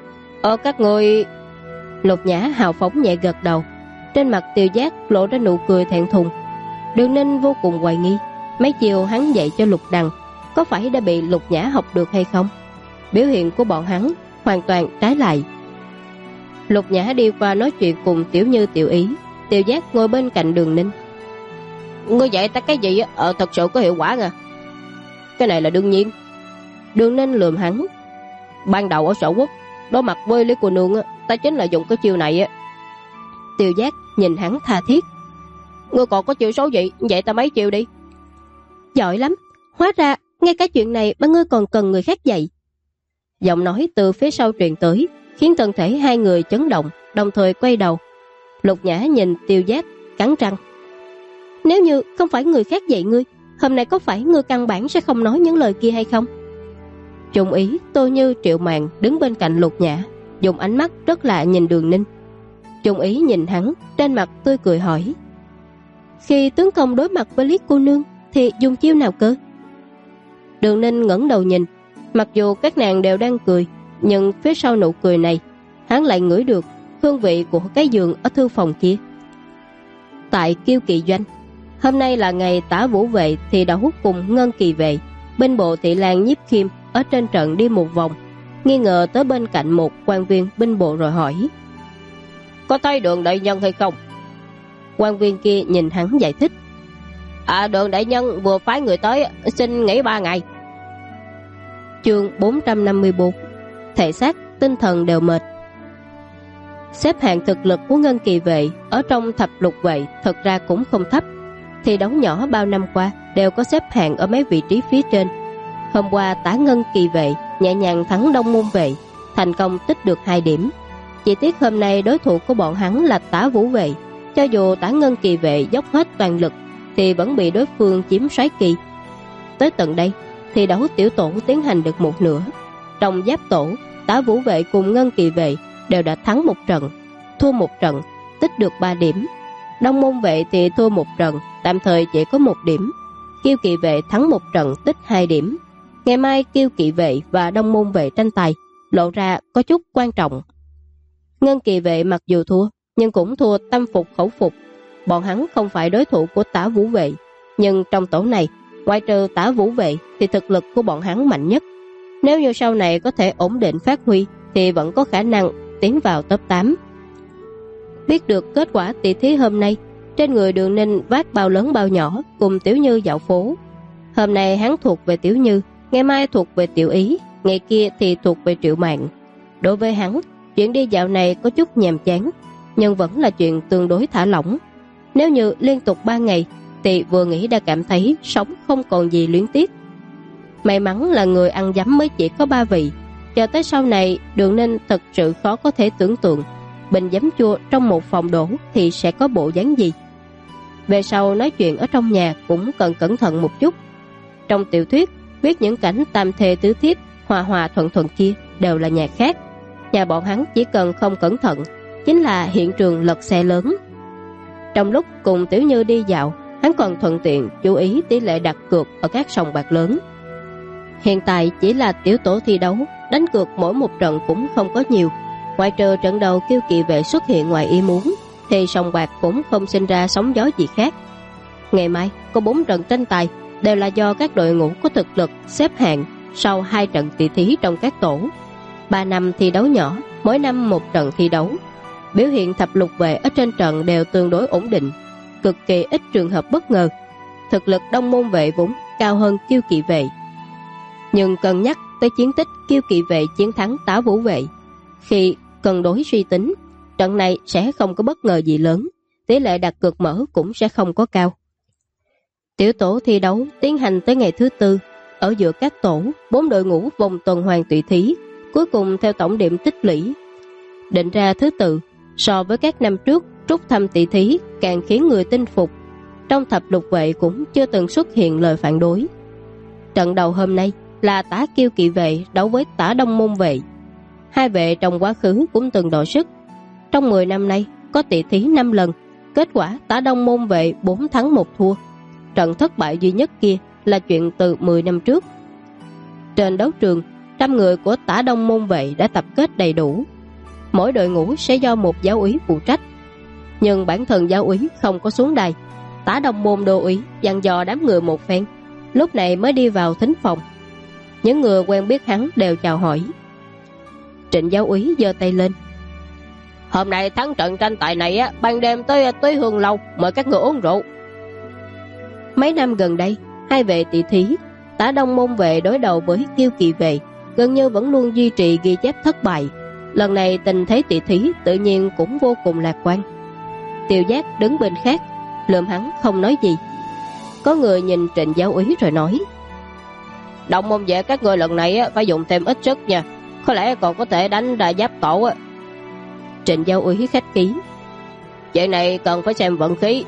các người... Lục Nhã hào phóng nhẹ gật đầu. Trên mặt Tiêu Giác lộ ra nụ cười thẹn thùng. Đường Ninh vô cùng hoài nghi, mấy chiều hắn dạy cho Lục Đằng có phải đã bị Lục Nhã học được hay không? Biểu hiện của bọn hắn hoàn toàn trái lại. Lục Nhã đi qua nói chuyện cùng Tiểu Như Tiểu Ý. Tiêu Giác ngồi bên cạnh Đường Ninh. Ngươi dạy ta cái gì thật sự có hiệu quả à? Cái này là đương nhiên. Đường Ninh lườm hắn. Ban đầu ở Sở Quốc đối mặt với Lý cô nương ta chính là dùng cái chiêu này á. Tiêu Giác nhìn hắn tha thiết. Ngươi còn có chiêu số gì, dạy ta mấy chiêu đi. Giỏi lắm, hóa ra ngay cả chuyện này mà ngươi còn cần người khác dạy. Giọng nói từ phía sau truyền tới, khiến thân thể hai người chấn động, đồng thời quay đầu. Lục Nhã nhìn Tiêu Giác, cắn răng. Nếu như không phải người khác dạy ngươi, hôm nay có phải ngươi căn bản sẽ không nói những lời kia hay không? Trung Ý, Tô Như, Triệu Mạn đứng bên cạnh Lục Nhã, dùng ánh mắt rất lạ nhìn Đường Ninh. Trung Ý nhìn hắn, trên mặt tươi cười hỏi: Khi tướng công đối mặt với Lý cô nương thì dùng chiêu nào cơ? Đường Ninh ngẩng đầu nhìn. Mặc dù các nàng đều đang cười, nhưng phía sau nụ cười này, hắn lại ngửi được hương vị của cái giường ở thư phòng kia. Tại Kiêu Kỵ Doanh, hôm nay là ngày Tả Vũ Vệ thi đấu cùng Ngân Kỳ Vệ. Bên bộ Thị Lang Nhiếp Khiêm ở trên trận đi một vòng, nghi ngờ tới bên cạnh một quan viên binh bộ rồi hỏi: Có thấy Đường đại nhân hay không? Quan viên kia nhìn hắn giải thích: Đường đại nhân vừa phái người tới, xin nghỉ 3 ngày. Chương 454. Thể xác tinh thần đều mệt. Xếp hạng thực lực của ngân kỳ vệ ở trong thập lục vệ thật ra cũng không thấp. Thi đấu nhỏ bao năm qua đều có xếp hạng ở mấy vị trí phía trên. Hôm qua Tả Ngân kỳ vệ nhẹ nhàng thắng Đông Môn vệ, thành công tích được 2 điểm. Chỉ tiếc hôm nay đối thủ của bọn hắn là Tả Vũ vệ, cho dù Tả Ngân kỳ vệ dốc hết toàn lực thì vẫn bị đối phương chiếm soái kỳ. Tới tận đây, thi đấu tiểu tổ tiến hành được một nửa. Trong giáp tổ, Tả Vũ vệ cùng Ngân kỳ vệ đều đã thắng một trận, thua một trận, tích được 3 điểm. Đông Môn vệ thì thua một trận, tạm thời chỉ có 1 điểm. Kiêu Kỵ vệ thắng một trận, tích 2 điểm. Ngày mai Kiêu Kỵ vệ và Đông Môn vệ tranh tài, lộ ra có chút quan trọng. Ngân Kỳ vệ mặc dù thua, nhưng cũng thua tâm phục khẩu phục. Bọn hắn không phải đối thủ của Tả Vũ vệ, nhưng trong tổ này, ngoại trừ Tả Vũ vệ thì thực lực của bọn hắn mạnh nhất. Nếu như sau này có thể ổn định phát huy thì vẫn có khả năng tiến vào top 8. Biết được kết quả tỷ thí hôm nay, trên người Đường Ninh vác bao lớn bao nhỏ cùng Tiểu Như dạo phố. Hôm nay hắn thuộc về Tiểu Như, ngày mai thuộc về Tiểu Ý, ngày kia thì thuộc về Triệu Mạn. Đối với hắn, chuyện đi dạo này có chút nhàm chán, nhưng vẫn là chuyện tương đối thả lỏng. Nếu như liên tục 3 ngày thì vừa nghĩ đã cảm thấy sống không còn gì luyến tiếc. May mắn là người ăn giấm mới chỉ có 3 vị. Cho tới sau này, Đường Ninh thật sự khó có thể tưởng tượng bình giấm chua trong một phòng đổ thì sẽ có bộ dáng gì. Về sau nói chuyện ở trong nhà cũng cần cẩn thận một chút. Trong tiểu thuyết viết những cảnh tam thê tứ thiếp hòa hòa thuận thuận kia đều là nhà khác. Nhà bọn hắn chỉ cần không cẩn thận chính là hiện trường lật xe lớn. Trong lúc cùng Tiểu Như đi dạo, hắn còn thuận tiện chú ý tỷ lệ đặt cược ở các sòng bạc lớn. Hiện tại chỉ là tiểu tổ thi đấu, đánh cược mỗi một trận cũng không có nhiều. Ngoại trừ trận đầu Kiêu Kỵ vệ xuất hiện ngoài ý muốn thì sòng bạc cũng không sinh ra sóng gió gì khác. Ngày mai có 4 trận tranh tài, đều là do các đội ngũ có thực lực xếp hạng sau 2 trận tỷ thí trong các tổ. 3 năm thi đấu nhỏ, mỗi năm 1 trận thi đấu. Biểu hiện thập lục vệ ở trên trận đều tương đối ổn định, cực kỳ ít trường hợp bất ngờ. Thực lực Đông Môn vệ vốn cao hơn Kiêu Kỵ vệ, nhưng cân nhắc tới chiến tích Kiêu Kỵ vệ chiến thắng Tả Vũ vệ, khi cân đối suy tính, trận này sẽ không có bất ngờ gì lớn, tỷ lệ đặt cược mở cũng sẽ không có cao. Tiểu tổ thi đấu tiến hành tới ngày thứ 4, ở giữa các tổ, 4 đội ngũ vòng tuần hoàn tỷ thí, cuối cùng theo tổng điểm tích lũy định ra thứ tự. So với các năm trước, rút thăm tỷ thí càng khiến người tin phục. Trong thập lục vệ cũng chưa từng xuất hiện lời phản đối. Trận đầu hôm nay là Tả Kiêu Kỵ vệ đấu với Tả Đông Môn vệ. Hai vệ trong quá khứ cũng từng đội sức. Trong 10 năm nay có tỷ thí 5 lần, kết quả Tả Đông Môn vệ 4 thắng 1 thua. Trận thất bại duy nhất kia là chuyện từ 10 năm trước. Trên đấu trường, 100 người của Tả Đông Môn vệ đã tập kết đầy đủ. Mỗi đội ngũ sẽ do một giáo úy phụ trách, nhưng bản thân giáo úy không có xuống đài. Tả Đông Môn đô úy dặn dò đám người một phen, lúc này mới đi vào thính phòng. Những người quen biết hắn đều chào hỏi. Trịnh giáo úy giơ tay lên: "Hôm nay thắng trận tranh tài này á, ban đêm tới Túy Hương lâu mời các người uống rượu." Mấy năm gần đây, hai vệ tỷ thí Tả Đông Môn vệ đối đầu với Kiêu Kỵ vệ gần như vẫn luôn duy trì ghi chép thất bại. Lần này tình thế tỷ thí tự nhiên cũng vô cùng lạc quan. Tiêu Giác đứng bên khác, lườm hắn không nói gì. Có người nhìn Trịnh giáo úy rồi nói: "Đông Môn vệ các người lần này phải dùng thêm ít sức nha, có lẽ còn có thể đánh ra giáp tổ á." Trịnh giáo úy khách khí: "Chuyện này cần phải xem vận khí."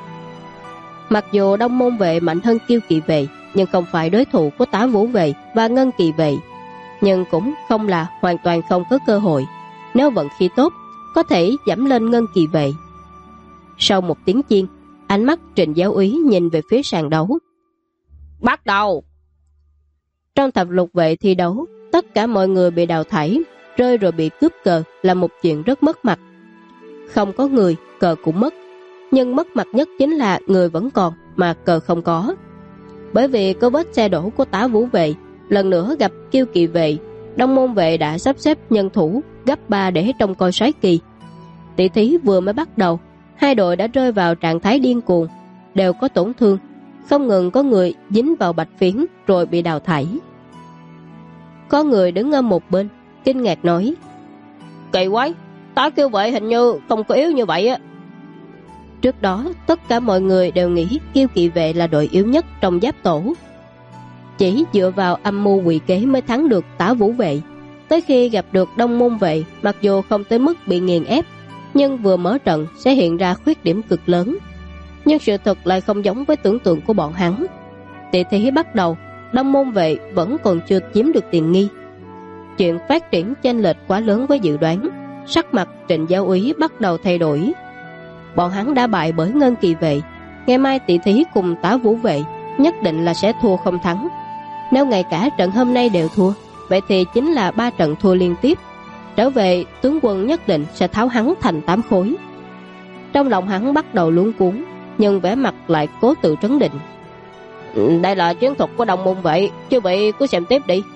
Mặc dù Đông Môn vệ mạnh hơn Kiêu Kỵ vệ, nhưng không phải đối thủ của Tả Vũ vệ và Ngân Kỳ vệ, nhưng cũng không là hoàn toàn không có cơ hội. Nếu vận khí tốt, có thể giảm lên Ngân Kỳ vệ. Sau một tiếng chiên, ánh mắt Trịnh giáo úy nhìn về phía sàn đấu. "Bắt đầu!" Trong thập lục vệ thi đấu, tất cả mọi người bị đào thải, rơi rồi bị cướp cờ là một chuyện rất mất mặt. Không có người, cờ cũng mất. Nhưng mất mặt nhất chính là người vẫn còn mà cờ không có. Bởi vì có vết xe đổ của Tả Vũ vệ lần nữa gặp Kiêu Kỵ vệ, Đông Môn vệ đã sắp xếp nhân thủ gấp 3 để trông coi soái kỳ. Tỷ thí vừa mới bắt đầu, hai đội đã rơi vào trạng thái điên cuồng, đều có tổn thương, không ngừng có người dính vào bạch phiến rồi bị đào thải. Có người đứng ở một bên kinh ngạc nói: "Kỳ quái, Tá Kiêu Vệ hình như không có yếu như vậy á. Trước đó tất cả mọi người đều nghĩ Kiêu Kỵ Vệ là đội yếu nhất trong giáp tổ. Chỉ dựa vào âm mưu quỷ kế mới thắng được Tả Vũ Vệ. Tới khi gặp được Đông Môn Vệ, mặc dù không tới mức bị nghiền ép, nhưng vừa mở trận sẽ hiện ra khuyết điểm cực lớn. Nhưng sự thật lại không giống với tưởng tượng của bọn hắn. Tỷ thí bắt đầu, Đông Môn Vệ vẫn còn chưa chiếm được tiện nghi. Chuyện phát triển chênh lệch quá lớn với dự đoán, sắc mặt Trịnh Giáo Úy bắt đầu thay đổi. Bọn hắn đã bại bởi Ngân Kỳ Vệ, ngày mai tỷ thí cùng Tả Vũ Vệ nhất định là sẽ thua không thắng. Nếu ngay cả trận hôm nay đều thua, vậy thì chính là 3 trận thua liên tiếp. Trở về, tướng quân nhất định sẽ tháo hắn thành 8 khối. Trong lòng hắn bắt đầu luống cuống, nhưng vẻ mặt lại cố tự trấn định. Đây là chiến thuật của Đông Môn Vệ, chư vị cứ xem tiếp đi.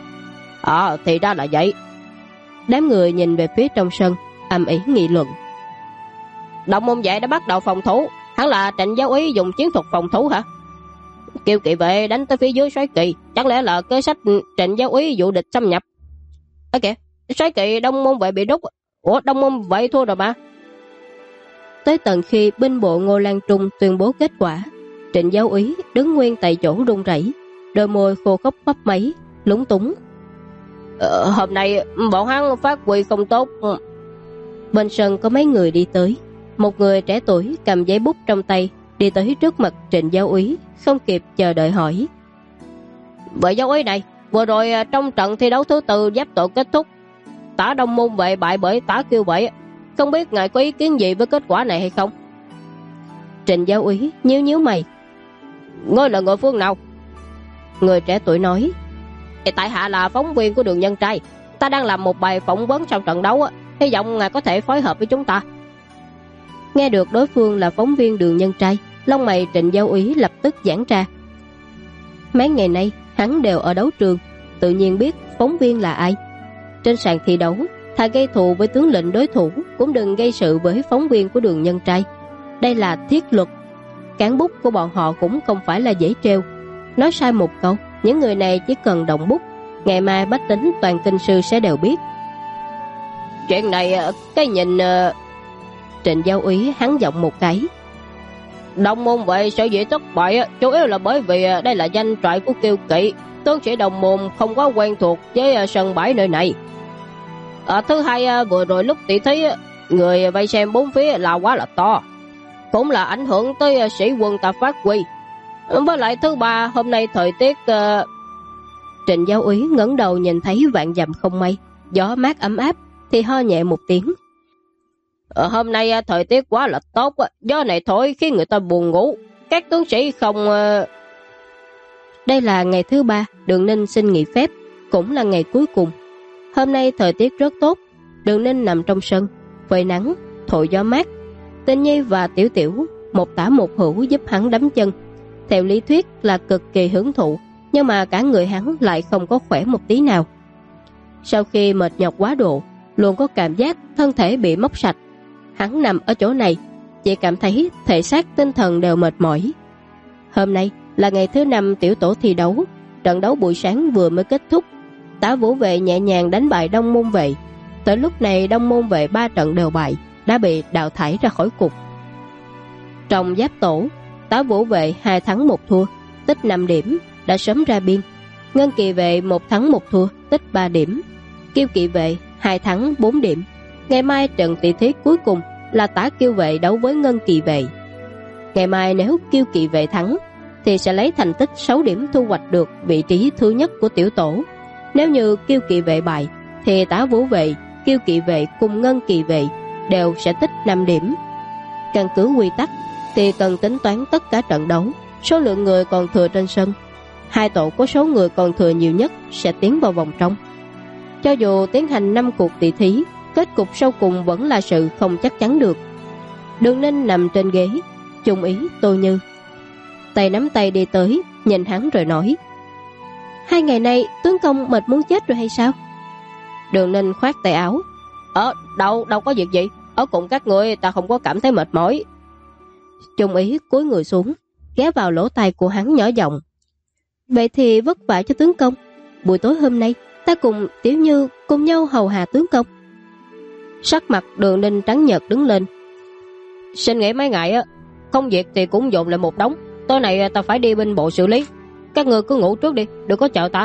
Thì ra là vậy. Đám người nhìn về phía trong sân, ầm ĩ nghị luận. Đông Môn Vệ đã bắt đầu phòng thủ, hắn là Trịnh Giáo Úy dùng chiến thuật phòng thủ hả? Kiêu Kỵ Vệ đánh tới phía dưới Soái Kỳ, chẳng lẽ là kế sách Trịnh Giáo Úy dụ địch xâm nhập? Kìa, Soái Kỳ Đông Môn Vệ bị đúc. Ủa, Đông Môn Vệ thua rồi mà. Tới tận khi binh bộ Ngô Lan Trung tuyên bố kết quả, Trịnh Giáo Úy đứng nguyên tại chỗ run rẩy, đôi môi khô khốc mấp máy, lúng túng. Hôm nay bọn hắn phát huy không tốt. Bên sân có mấy người đi tới. Một người trẻ tuổi cầm giấy bút trong tay đi tới trước mặt Trịnh Giáo Úy, không kịp chờ đợi hỏi. Vậy Giáo Úy này, vừa rồi trong trận thi đấu thứ 4 giáp tổ kết thúc, Tả Đông Môn Vệ bại bởi Tả Kiêu Vệ, không biết ngài có ý kiến gì với kết quả này hay không? Trịnh Giáo Úy nhíu nhíu mày. Ngươi là người phương nào? Người trẻ tuổi nói. Tại hạ là phóng viên của Đường Nhân Trai, ta đang làm một bài phỏng vấn sau trận đấu, hy vọng ngài có thể phối hợp với chúng ta. Nghe được đối phương là phóng viên Đường Nhân Trai, lông mày Trịnh Giáo Úy lập tức giãn ra. Mấy ngày nay hắn đều ở đấu trường, tự nhiên biết phóng viên là ai. Trên sàn thi đấu, thà gây thù với tướng lĩnh đối thủ cũng đừng gây sự với phóng viên của Đường Nhân Trai. Đây là thiết luật. Cán bút của bọn họ cũng không phải là dễ trêu. Nói sai một câu, những người này chỉ cần động bút, ngày mai bách tính toàn kinh sư sẽ đều biết. Chuyện này cái nhìn... Trịnh Giáo Úy hắn giọng một cái. Đông Môn Vệ sở dĩ thất bại chủ yếu là bởi vì đây là danh trại của Kiêu Kỵ, tướng sĩ Đồng Môn không quá quen thuộc với sân bãi nơi này. Thứ hai, vừa rồi lúc tỷ thí, người vây xem bốn phía là quá là to, cũng là ảnh hưởng tới sĩ quân ta phát huy. Với lại thứ ba, hôm nay thời tiết... Trịnh Giáo Úy ngẩng đầu nhìn thấy vạn dặm không mây, gió mát ấm áp, thì ho nhẹ một tiếng. Hôm nay thời tiết quá là tốt, gió này thổi khiến người ta buồn ngủ, các tướng sĩ không... Đây là ngày thứ 3 Đường Ninh xin nghỉ phép, cũng là ngày cuối cùng. Hôm nay thời tiết rất tốt, Đường Ninh nằm trong sân, phơi nắng, thổi gió mát. Tinh Nhi và Tiểu Tiểu một tả một hữu giúp hắn đấm chân. Theo lý thuyết là cực kỳ hưởng thụ, nhưng mà cả người hắn lại không có khỏe một tí nào. Sau khi mệt nhọc quá độ, luôn có cảm giác thân thể bị móc sạch. Hắn nằm ở chỗ này, chỉ cảm thấy thể xác tinh thần đều mệt mỏi. Hôm nay là ngày thứ 5 tiểu tổ thi đấu. Trận đấu buổi sáng vừa mới kết thúc, Tả Vũ Vệ nhẹ nhàng đánh bại Đông Môn Vệ. Tới lúc này Đông Môn Vệ 3 trận đều bại, đã bị đào thải ra khỏi cục. Trong giáp tổ, Tả Vũ Vệ 2 thắng 1 thua, tích 5 điểm, đã sớm ra biên. Ngân Kỳ Vệ 1 thắng 1 thua, tích 3 điểm. Kiêu Kỵ Vệ 2 thắng 4 điểm. Ngày mai trận tỷ thí cuối cùng là Tả Kiêu Vệ đấu với Ngân Kỳ Vệ. Ngày mai nếu Kiêu Kỵ Vệ thắng thì sẽ lấy thành tích 6 điểm thu hoạch được vị trí thứ nhất của tiểu tổ. Nếu như Kiêu Kỵ Vệ bại thì Tả Vũ Vệ, Kiêu Kỵ Vệ cùng Ngân Kỳ Vệ đều sẽ tích 5 điểm. Căn cứ quy tắc thì cần tính toán tất cả trận đấu, số lượng người còn thừa trên sân. 2 tổ có số người còn thừa nhiều nhất sẽ tiến vào vòng trong. Cho dù tiến hành 5 cuộc tỷ thí, kết cục sau cùng vẫn là sự không chắc chắn được. Đường Ninh nằm trên ghế, Trung Ý Tô Như tay nắm tay đi tới, nhìn hắn rồi nói: 2 ngày nay tướng công mệt muốn chết rồi hay sao? Đường Ninh khoát tay áo: Đâu có việc gì, ở cùng các người ta không có cảm thấy mệt mỏi. Trung Ý cúi người xuống, ghé vào lỗ tai của hắn nhỏ giọng: Vậy thì vất vả cho tướng công, buổi tối hôm nay ta cùng Tiểu Như cùng nhau hầu hạ tướng công. Sắc mặt Đường Ninh trắng nhợt đứng lên. Xin nghỉ mấy ngày á, công việc thì cũng dồn lại một đống. Tối nay ta phải đi binh bộ xử lý. Các ngươi cứ ngủ trước đi, đừng có chờ ta.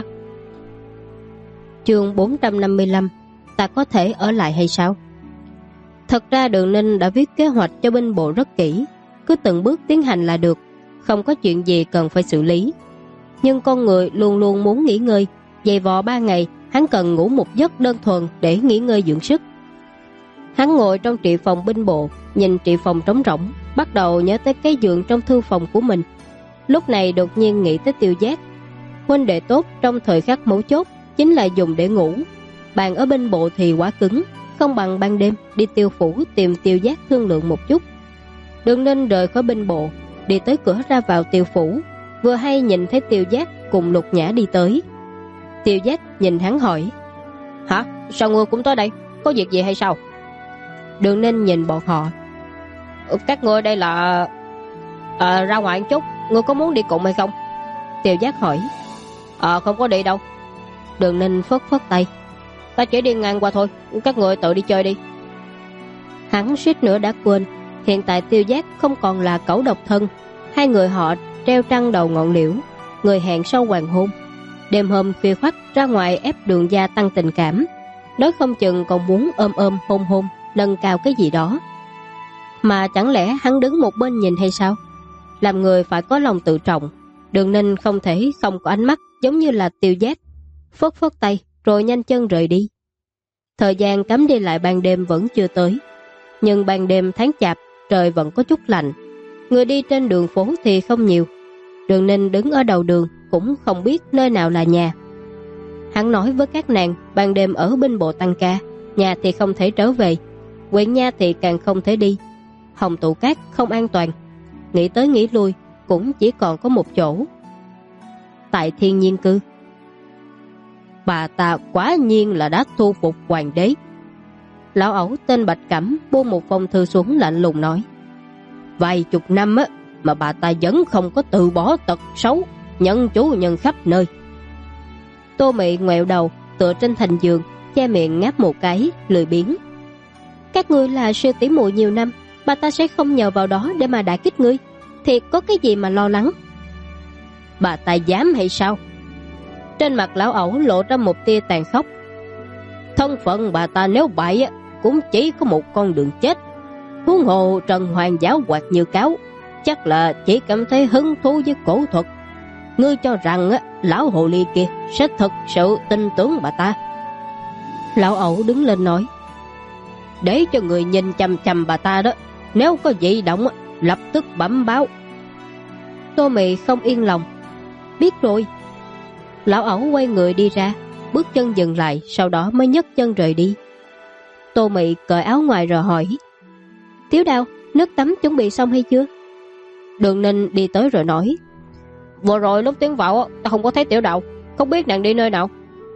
Chương 455. Ta có thể ở lại hay sao? Thật ra Đường Ninh đã viết kế hoạch cho binh bộ rất kỹ, cứ từng bước tiến hành là được, không có chuyện gì cần phải xử lý. Nhưng con người luôn luôn muốn nghỉ ngơi, dày vò 3 ngày, hắn cần ngủ một giấc đơn thuần để nghỉ ngơi dưỡng sức. Hắn ngồi trong trị phòng binh bộ, nhìn trị phòng trống rỗng, bắt đầu nhớ tới cái giường trong thư phòng của mình. Lúc này đột nhiên nghĩ tới Tiêu Giác. Huynh đệ tốt trong thời khắc mấu chốt chính là dùng để ngủ. Bàn ở binh bộ thì quá cứng, không bằng ban đêm đi Tiêu phủ tìm Tiêu Giác thương lượng một chút. Đường Ninh rời khỏi binh bộ, đi tới cửa ra vào Tiêu phủ, vừa hay nhìn thấy Tiêu Giác cùng Lục Nhã đi tới. Tiêu Giác nhìn hắn hỏi: Hả? Sao ngươi cũng tới đây? Có việc gì hay sao? Đường Ninh nhìn bọn họ: Các ngươi đây là... ra ngoài một chút, ngươi có muốn đi cùng hay không? Tiêu Giác hỏi. Không có đi đâu. Đường Ninh phất phất tay: Ta chỉ đi ngang qua thôi, các ngươi tự đi chơi đi. Hắn suýt nữa đã quên, hiện tại Tiêu Giác không còn là cẩu độc thân. Hai người họ treo trăng đầu ngọn liễu, người hẹn sau hoàng hôn. Đêm hôm khuya khoắt ra ngoài ép Đường gia tăng tình cảm, nói không chừng còn muốn ôm ôm hôn hôn, nâng cao cái gì đó. Mà chẳng lẽ hắn đứng một bên nhìn hay sao? Làm người phải có lòng tự trọng. Đường Ninh không thể không có ánh mắt giống như là Tiêu Giác, phất phất tay rồi nhanh chân rời đi. Thời gian cấm đi lại ban đêm vẫn chưa tới, nhưng ban đêm tháng chạp trời vẫn có chút lạnh. Người đi trên đường phố thì không nhiều. Đường Ninh đứng ở đầu đường cũng không biết nơi nào là nhà. Hắn nói với các nàng ban đêm ở binh bộ tăng ca, nhà thì không thể trở về, huyện nha thì càng không thể đi. Hồng Tụ Cát không an toàn. Nghĩ tới nghĩ lui cũng chỉ còn có một chỗ, tại Thiên Nhiên Cư. Bà ta quả nhiên là đã thu phục hoàng đế. Lão ẩu tên Bạch Cẩm buông một phong thư xuống lạnh lùng nói: Vài chục năm á mà bà ta vẫn không có từ bỏ tật xấu, nhân chủ nhân khắp nơi. Tô Mị ngoẹo đầu tựa trên thành giường, che miệng ngáp một cái, lười biếng. Các ngươi là sư tỷ muội nhiều năm, bà ta sẽ không nhờ vào đó để mà đả kích ngươi, thì có cái gì mà lo lắng? Bà ta dám hay sao? Trên mặt lão ẩu lộ ra một tia tàn khốc. Thân phận bà ta nếu bại cũng chỉ có một con đường chết. Huống hồ Trần Hoàng giáo hoạt như cáo, chắc là chỉ cảm thấy hứng thú với cổ thuật. Ngươi cho rằng lão hồ ly kia sẽ thực sự tin tưởng bà ta? Lão ẩu đứng lên nói: Để cho người nhìn chằm chằm bà ta đó, nếu có dị động lập tức bẩm báo. Tô Mị không yên lòng: Biết rồi. Lão ẩu quay người đi ra, bước chân dừng lại, sau đó mới nhấc chân rời đi. Tô Mị cởi áo ngoài rồi hỏi: Tiếu Đao, nước tắm chuẩn bị xong hay chưa? Đường Ninh đi tới rồi nói: Vừa rồi lúc tiến vào ta không có thấy Tiểu Đao, không biết nàng đi nơi nào.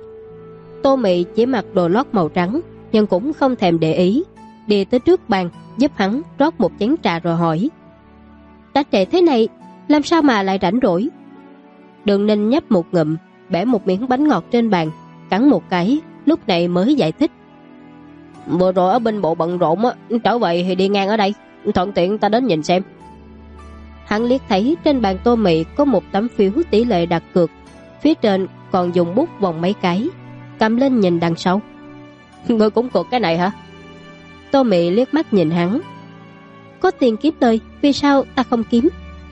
Tô Mị chỉ mặc đồ lót màu trắng, nhưng cũng không thèm để ý, đi tới trước bàn giúp hắn rót một chén trà rồi hỏi: Đã trễ thế này, làm sao mà lại rảnh rỗi? Đường Ninh nhấp một ngụm, bẻ một miếng bánh ngọt trên bàn, cắn một cái, lúc này mới giải thích: Vừa rồi ở binh bộ bận rộn trở về thì đi ngang ở đây, thuận tiện ta đến nhìn xem. Hắn liếc thấy trên bàn Tô Mị có một tấm phiếu tỷ lệ đặt cược, phía trên còn dùng bút vòng mấy cái, cầm lên nhìn đằng sau. Ngươi cũng cược cái này hả? Tô Mị liếc mắt nhìn hắn: Có tiền kiếm lời, vì sao ta không kiếm?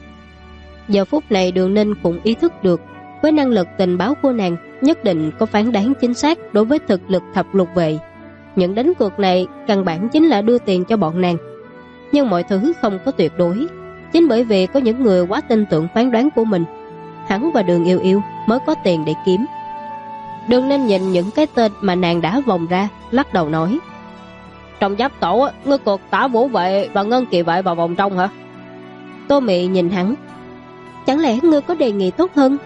Giờ phút này Đường Ninh cũng ý thức được, với năng lực tình báo của nàng nhất định có phán đoán chính xác đối với thực lực thập lục vệ. Những đánh cược này căn bản chính là đưa tiền cho bọn nàng. Nhưng mọi thứ không có tuyệt đối. Chính bởi vì có những người quá tin tưởng phán đoán của mình, hắn và Đường Yêu Yêu mới có tiền để kiếm. Đường Ninh nhìn những cái tên mà nàng đã vòng ra, lắc đầu nói: Trong giáp tổ ngươi cược Tả Vũ vệ và Ngân Kỳ vệ vào vòng trong hả? Tô Mị nhìn hắn: Chẳng lẽ ngươi có đề nghị tốt hơn?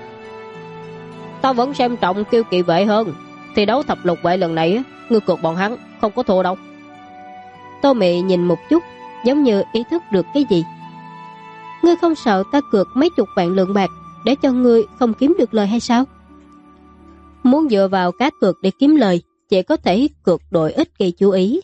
Ta vẫn xem trọng Kiêu Kỵ vệ hơn. Thi đấu thập lục vệ lần này ngươi cược bọn hắn không có thua đâu. Tô Mị nhìn một chút, giống như ý thức được cái gì. Ngươi không sợ ta cược mấy chục vạn lượng bạc để cho ngươi không kiếm được lời hay sao? Muốn dựa vào cá cược để kiếm lời, chỉ có thể cược đội ít gây chú ý.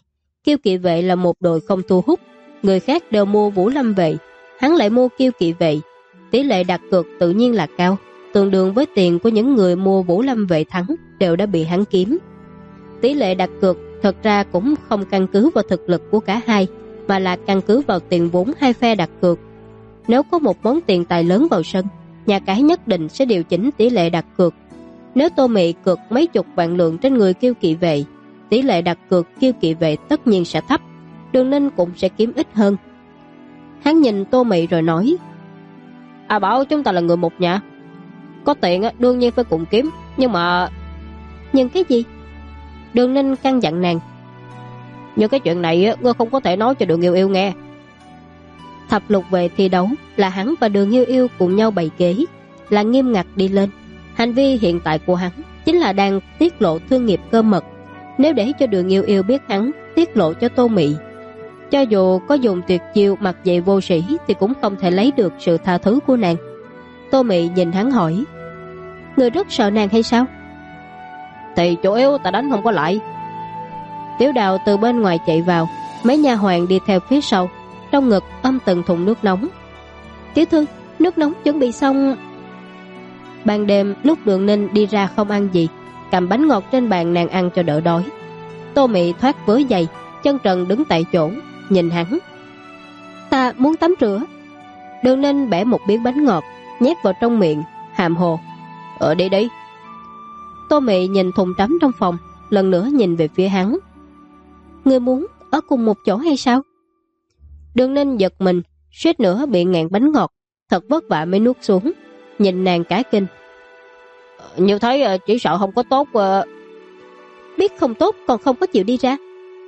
Kiêu Kỵ Vệ là một đội không thu hút, người khác đều mua Vũ Lâm Vệ, hắn lại mua Kiêu Kỵ Vệ, tỷ lệ đặt cược tự nhiên là cao, tương đương với tiền của những người mua Vũ Lâm Vệ thắng đều đã bị hắn kiếm. Tỷ lệ đặt cược thật ra cũng không căn cứ vào thực lực của cả hai, mà là căn cứ vào tiền vốn hai phe đặt cược. Nếu có một món tiền tài lớn vào sân, nhà cái nhất định sẽ điều chỉnh tỷ lệ đặt cược. Nếu Tô Mị cược mấy chục vạn lượng trên người Kiêu Kỵ Vệ, tỷ lệ đặt cược Kiêu Kỵ Vệ tất nhiên sẽ thấp, Đường Ninh cũng sẽ kiếm ít hơn. Hắn nhìn Tô Mị rồi nói: bảo chúng ta là người một nhà, có tiền đương nhiên phải cùng kiếm, nhưng cái gì? Đường Ninh căn dặn nàng: nhưng cái chuyện này ngươi không có thể nói cho Đường Yêu Yêu nghe. Thập lục vệ thi đấu là hắn và Đường Yêu Yêu cùng nhau bày kế, là nghiêm ngặt đi lên. Hành vi hiện tại của hắn chính là đang tiết lộ thương nghiệp cơ mật. Nếu để cho Đường Yêu Yêu biết hắn tiết lộ cho Tô Mị, cho dù có dùng tuyệt chiêu mặt dày vô sĩ thì cũng không thể lấy được sự tha thứ của nàng. Tô Mị nhìn hắn hỏi: người rất sợ nàng hay sao? Thì chủ yếu ta đánh không có lại. Tiểu Đào từ bên ngoài chạy vào, mấy nha hoàn đi theo phía sau, trong ngực ôm từng thùng nước nóng. Tiểu thư, nước nóng chuẩn bị xong. Ban đêm lúc Đường Ninh đi ra không ăn gì, cầm bánh ngọt trên bàn nàng ăn cho đỡ đói. Tô Mị thoát vớ giày, chân trần đứng tại chỗ, nhìn hắn: ta muốn tắm rửa. Đường Ninh bẻ một miếng bánh ngọt, nhét vào trong miệng, hàm hồ: đi đi. Tô Mị nhìn thùng tắm trong phòng, lần nữa nhìn về phía hắn: ngươi muốn ở cùng một chỗ hay sao? Đường Ninh giật mình, suýt nữa bị ngạn bánh ngọt, thật vất vả mới nuốt xuống, nhìn nàng cả kinh: như thấy chỉ sợ không có tốt. Biết không tốt còn không có chịu đi ra.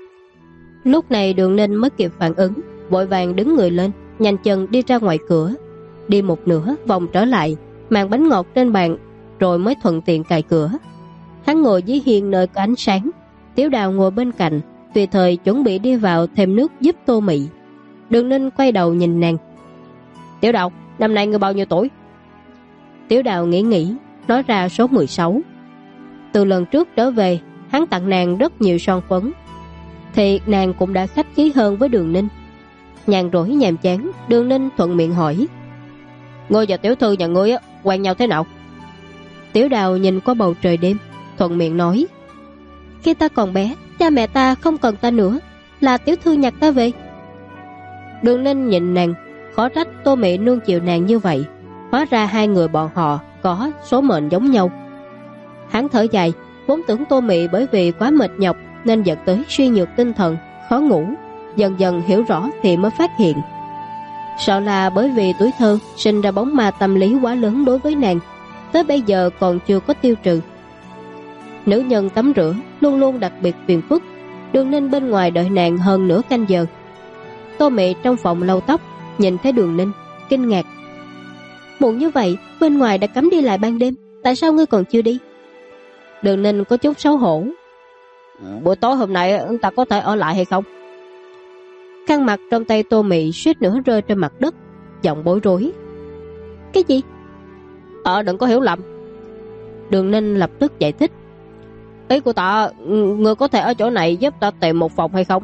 Lúc này Đường Ninh mới kịp phản ứng, vội vàng đứng người lên, nhanh chân đi ra ngoài cửa. Đi một nửa vòng trở lại, mang bánh ngọt trên bàn, rồi mới thuận tiện cài cửa. Hắn ngồi dưới hiên nơi có ánh sáng, Tiểu Đào ngồi bên cạnh, tùy thời chuẩn bị đi vào thêm nước giúp Tô Mị. Đường Ninh quay đầu nhìn nàng: Tiểu Đào, năm nay ngươi bao nhiêu tuổi? Tiểu Đào nghĩ, nói ra số 16. Từ lần trước trở về, hắn tặng nàng rất nhiều son phấn, thì nàng cũng đã khách khí hơn với Đường Ninh. Nhàn rỗi nhàm chán, Đường Ninh thuận miệng hỏi: ngươi và tiểu thư nhà ngươi quen nhau thế nào? Tiểu Đào nhìn qua bầu trời đêm, thuận miệng nói: khi ta còn bé, cha mẹ ta không cần ta nữa, là tiểu thư nhặt ta về. Đường Ninh nhìn nàng, khó trách Tô Mị nuông chiều nàng như vậy, hóa ra hai người bọn họ có số mệnh giống nhau. Hắn thở dài, vốn tưởng Tô Mị bởi vì quá mệt nhọc nên dẫn tới suy nhược tinh thần, khó ngủ. Dần dần hiểu rõ thì mới phát hiện, sợ là bởi vì tuổi thơ sinh ra bóng ma tâm lý quá lớn đối với nàng, tới bây giờ còn chưa có tiêu trừ. Nữ nhân tắm rửa luôn luôn đặc biệt phiền phức. Đường Ninh bên ngoài đợi nàng hơn nửa canh giờ. Tô Mị trong phòng lau tóc, nhìn thấy Đường Ninh, kinh ngạc: muộn như vậy, bên ngoài đã cấm đi lại ban đêm, tại sao ngươi còn chưa đi? Đường Ninh có chút xấu hổ: buổi tối hôm nay ta có thể ở lại hay không? Khăn mặt trong tay Tô Mị suýt nữa rơi trên mặt đất, giọng bối rối: cái gì? Đừng có hiểu lầm. Đường Ninh lập tức giải thích: ý của ta, ngươi có thể ở chỗ này giúp ta tìm một phòng hay không?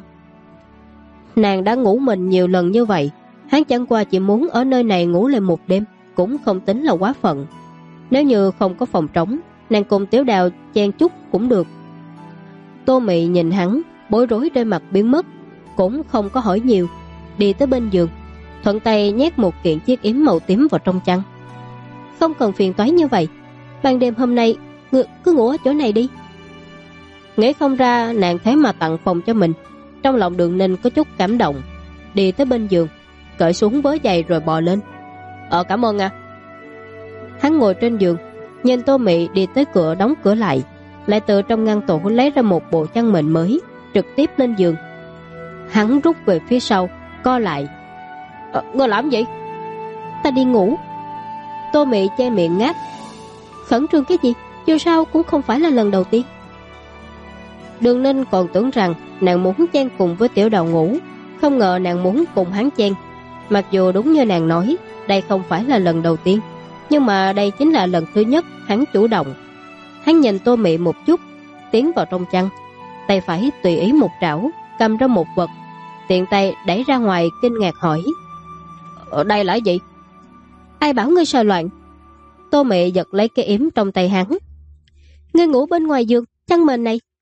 Nàng đã ngủ mình nhiều lần như vậy, hắn chẳng qua chỉ muốn ở nơi này ngủ lại một đêm, cũng không tính là quá phận. Nếu như không có phòng trống, nàng cùng Tiểu Đào chen chút cũng được. Tô Mị nhìn hắn, bối rối trên mặt biến mất, cũng không có hỏi nhiều, đi tới bên giường, thuận tay nhét một kiện chiếc yếm màu tím vào trong chăn. Không cần phiền toái như vậy, ban đêm hôm nay ngươi cứ ngủ ở chỗ này đi. Nghĩ không ra nàng thế mà tặng phòng cho mình, trong lòng Đường Ninh có chút cảm động, đi tới bên giường, cởi xuống vớ giày rồi bò lên. Cảm ơn. Hắn ngồi trên giường, nhìn Tô Mị đi tới cửa đóng cửa lại, lại từ trong ngăn tủ lấy ra một bộ chăn mền mới, trực tiếp lên giường. Hắn rút về phía sau, co lại: ngươi làm gì? Ta đi ngủ. Tô Mị che miệng ngáp: khẩn trương cái gì, dù sao cũng không phải là lần đầu tiên. Đường Ninh còn tưởng rằng nàng muốn chen cùng với Tiểu Đào ngủ, không ngờ nàng muốn cùng hắn chen. Mặc dù đúng như nàng nói, đây không phải là lần đầu tiên, nhưng mà đây chính là lần thứ nhất hắn chủ động. Hắn nhìn Tô Mị một chút, tiến vào trong chăn, tay phải tùy ý một trảo, cầm ra một vật, tiện tay đẩy ra ngoài, kinh ngạc hỏi: Ở đây là gì? Ai bảo ngươi sờ loạn? Tô Mị giật lấy cái yếm trong tay hắn: Ngươi ngủ bên ngoài giường, chăn mền này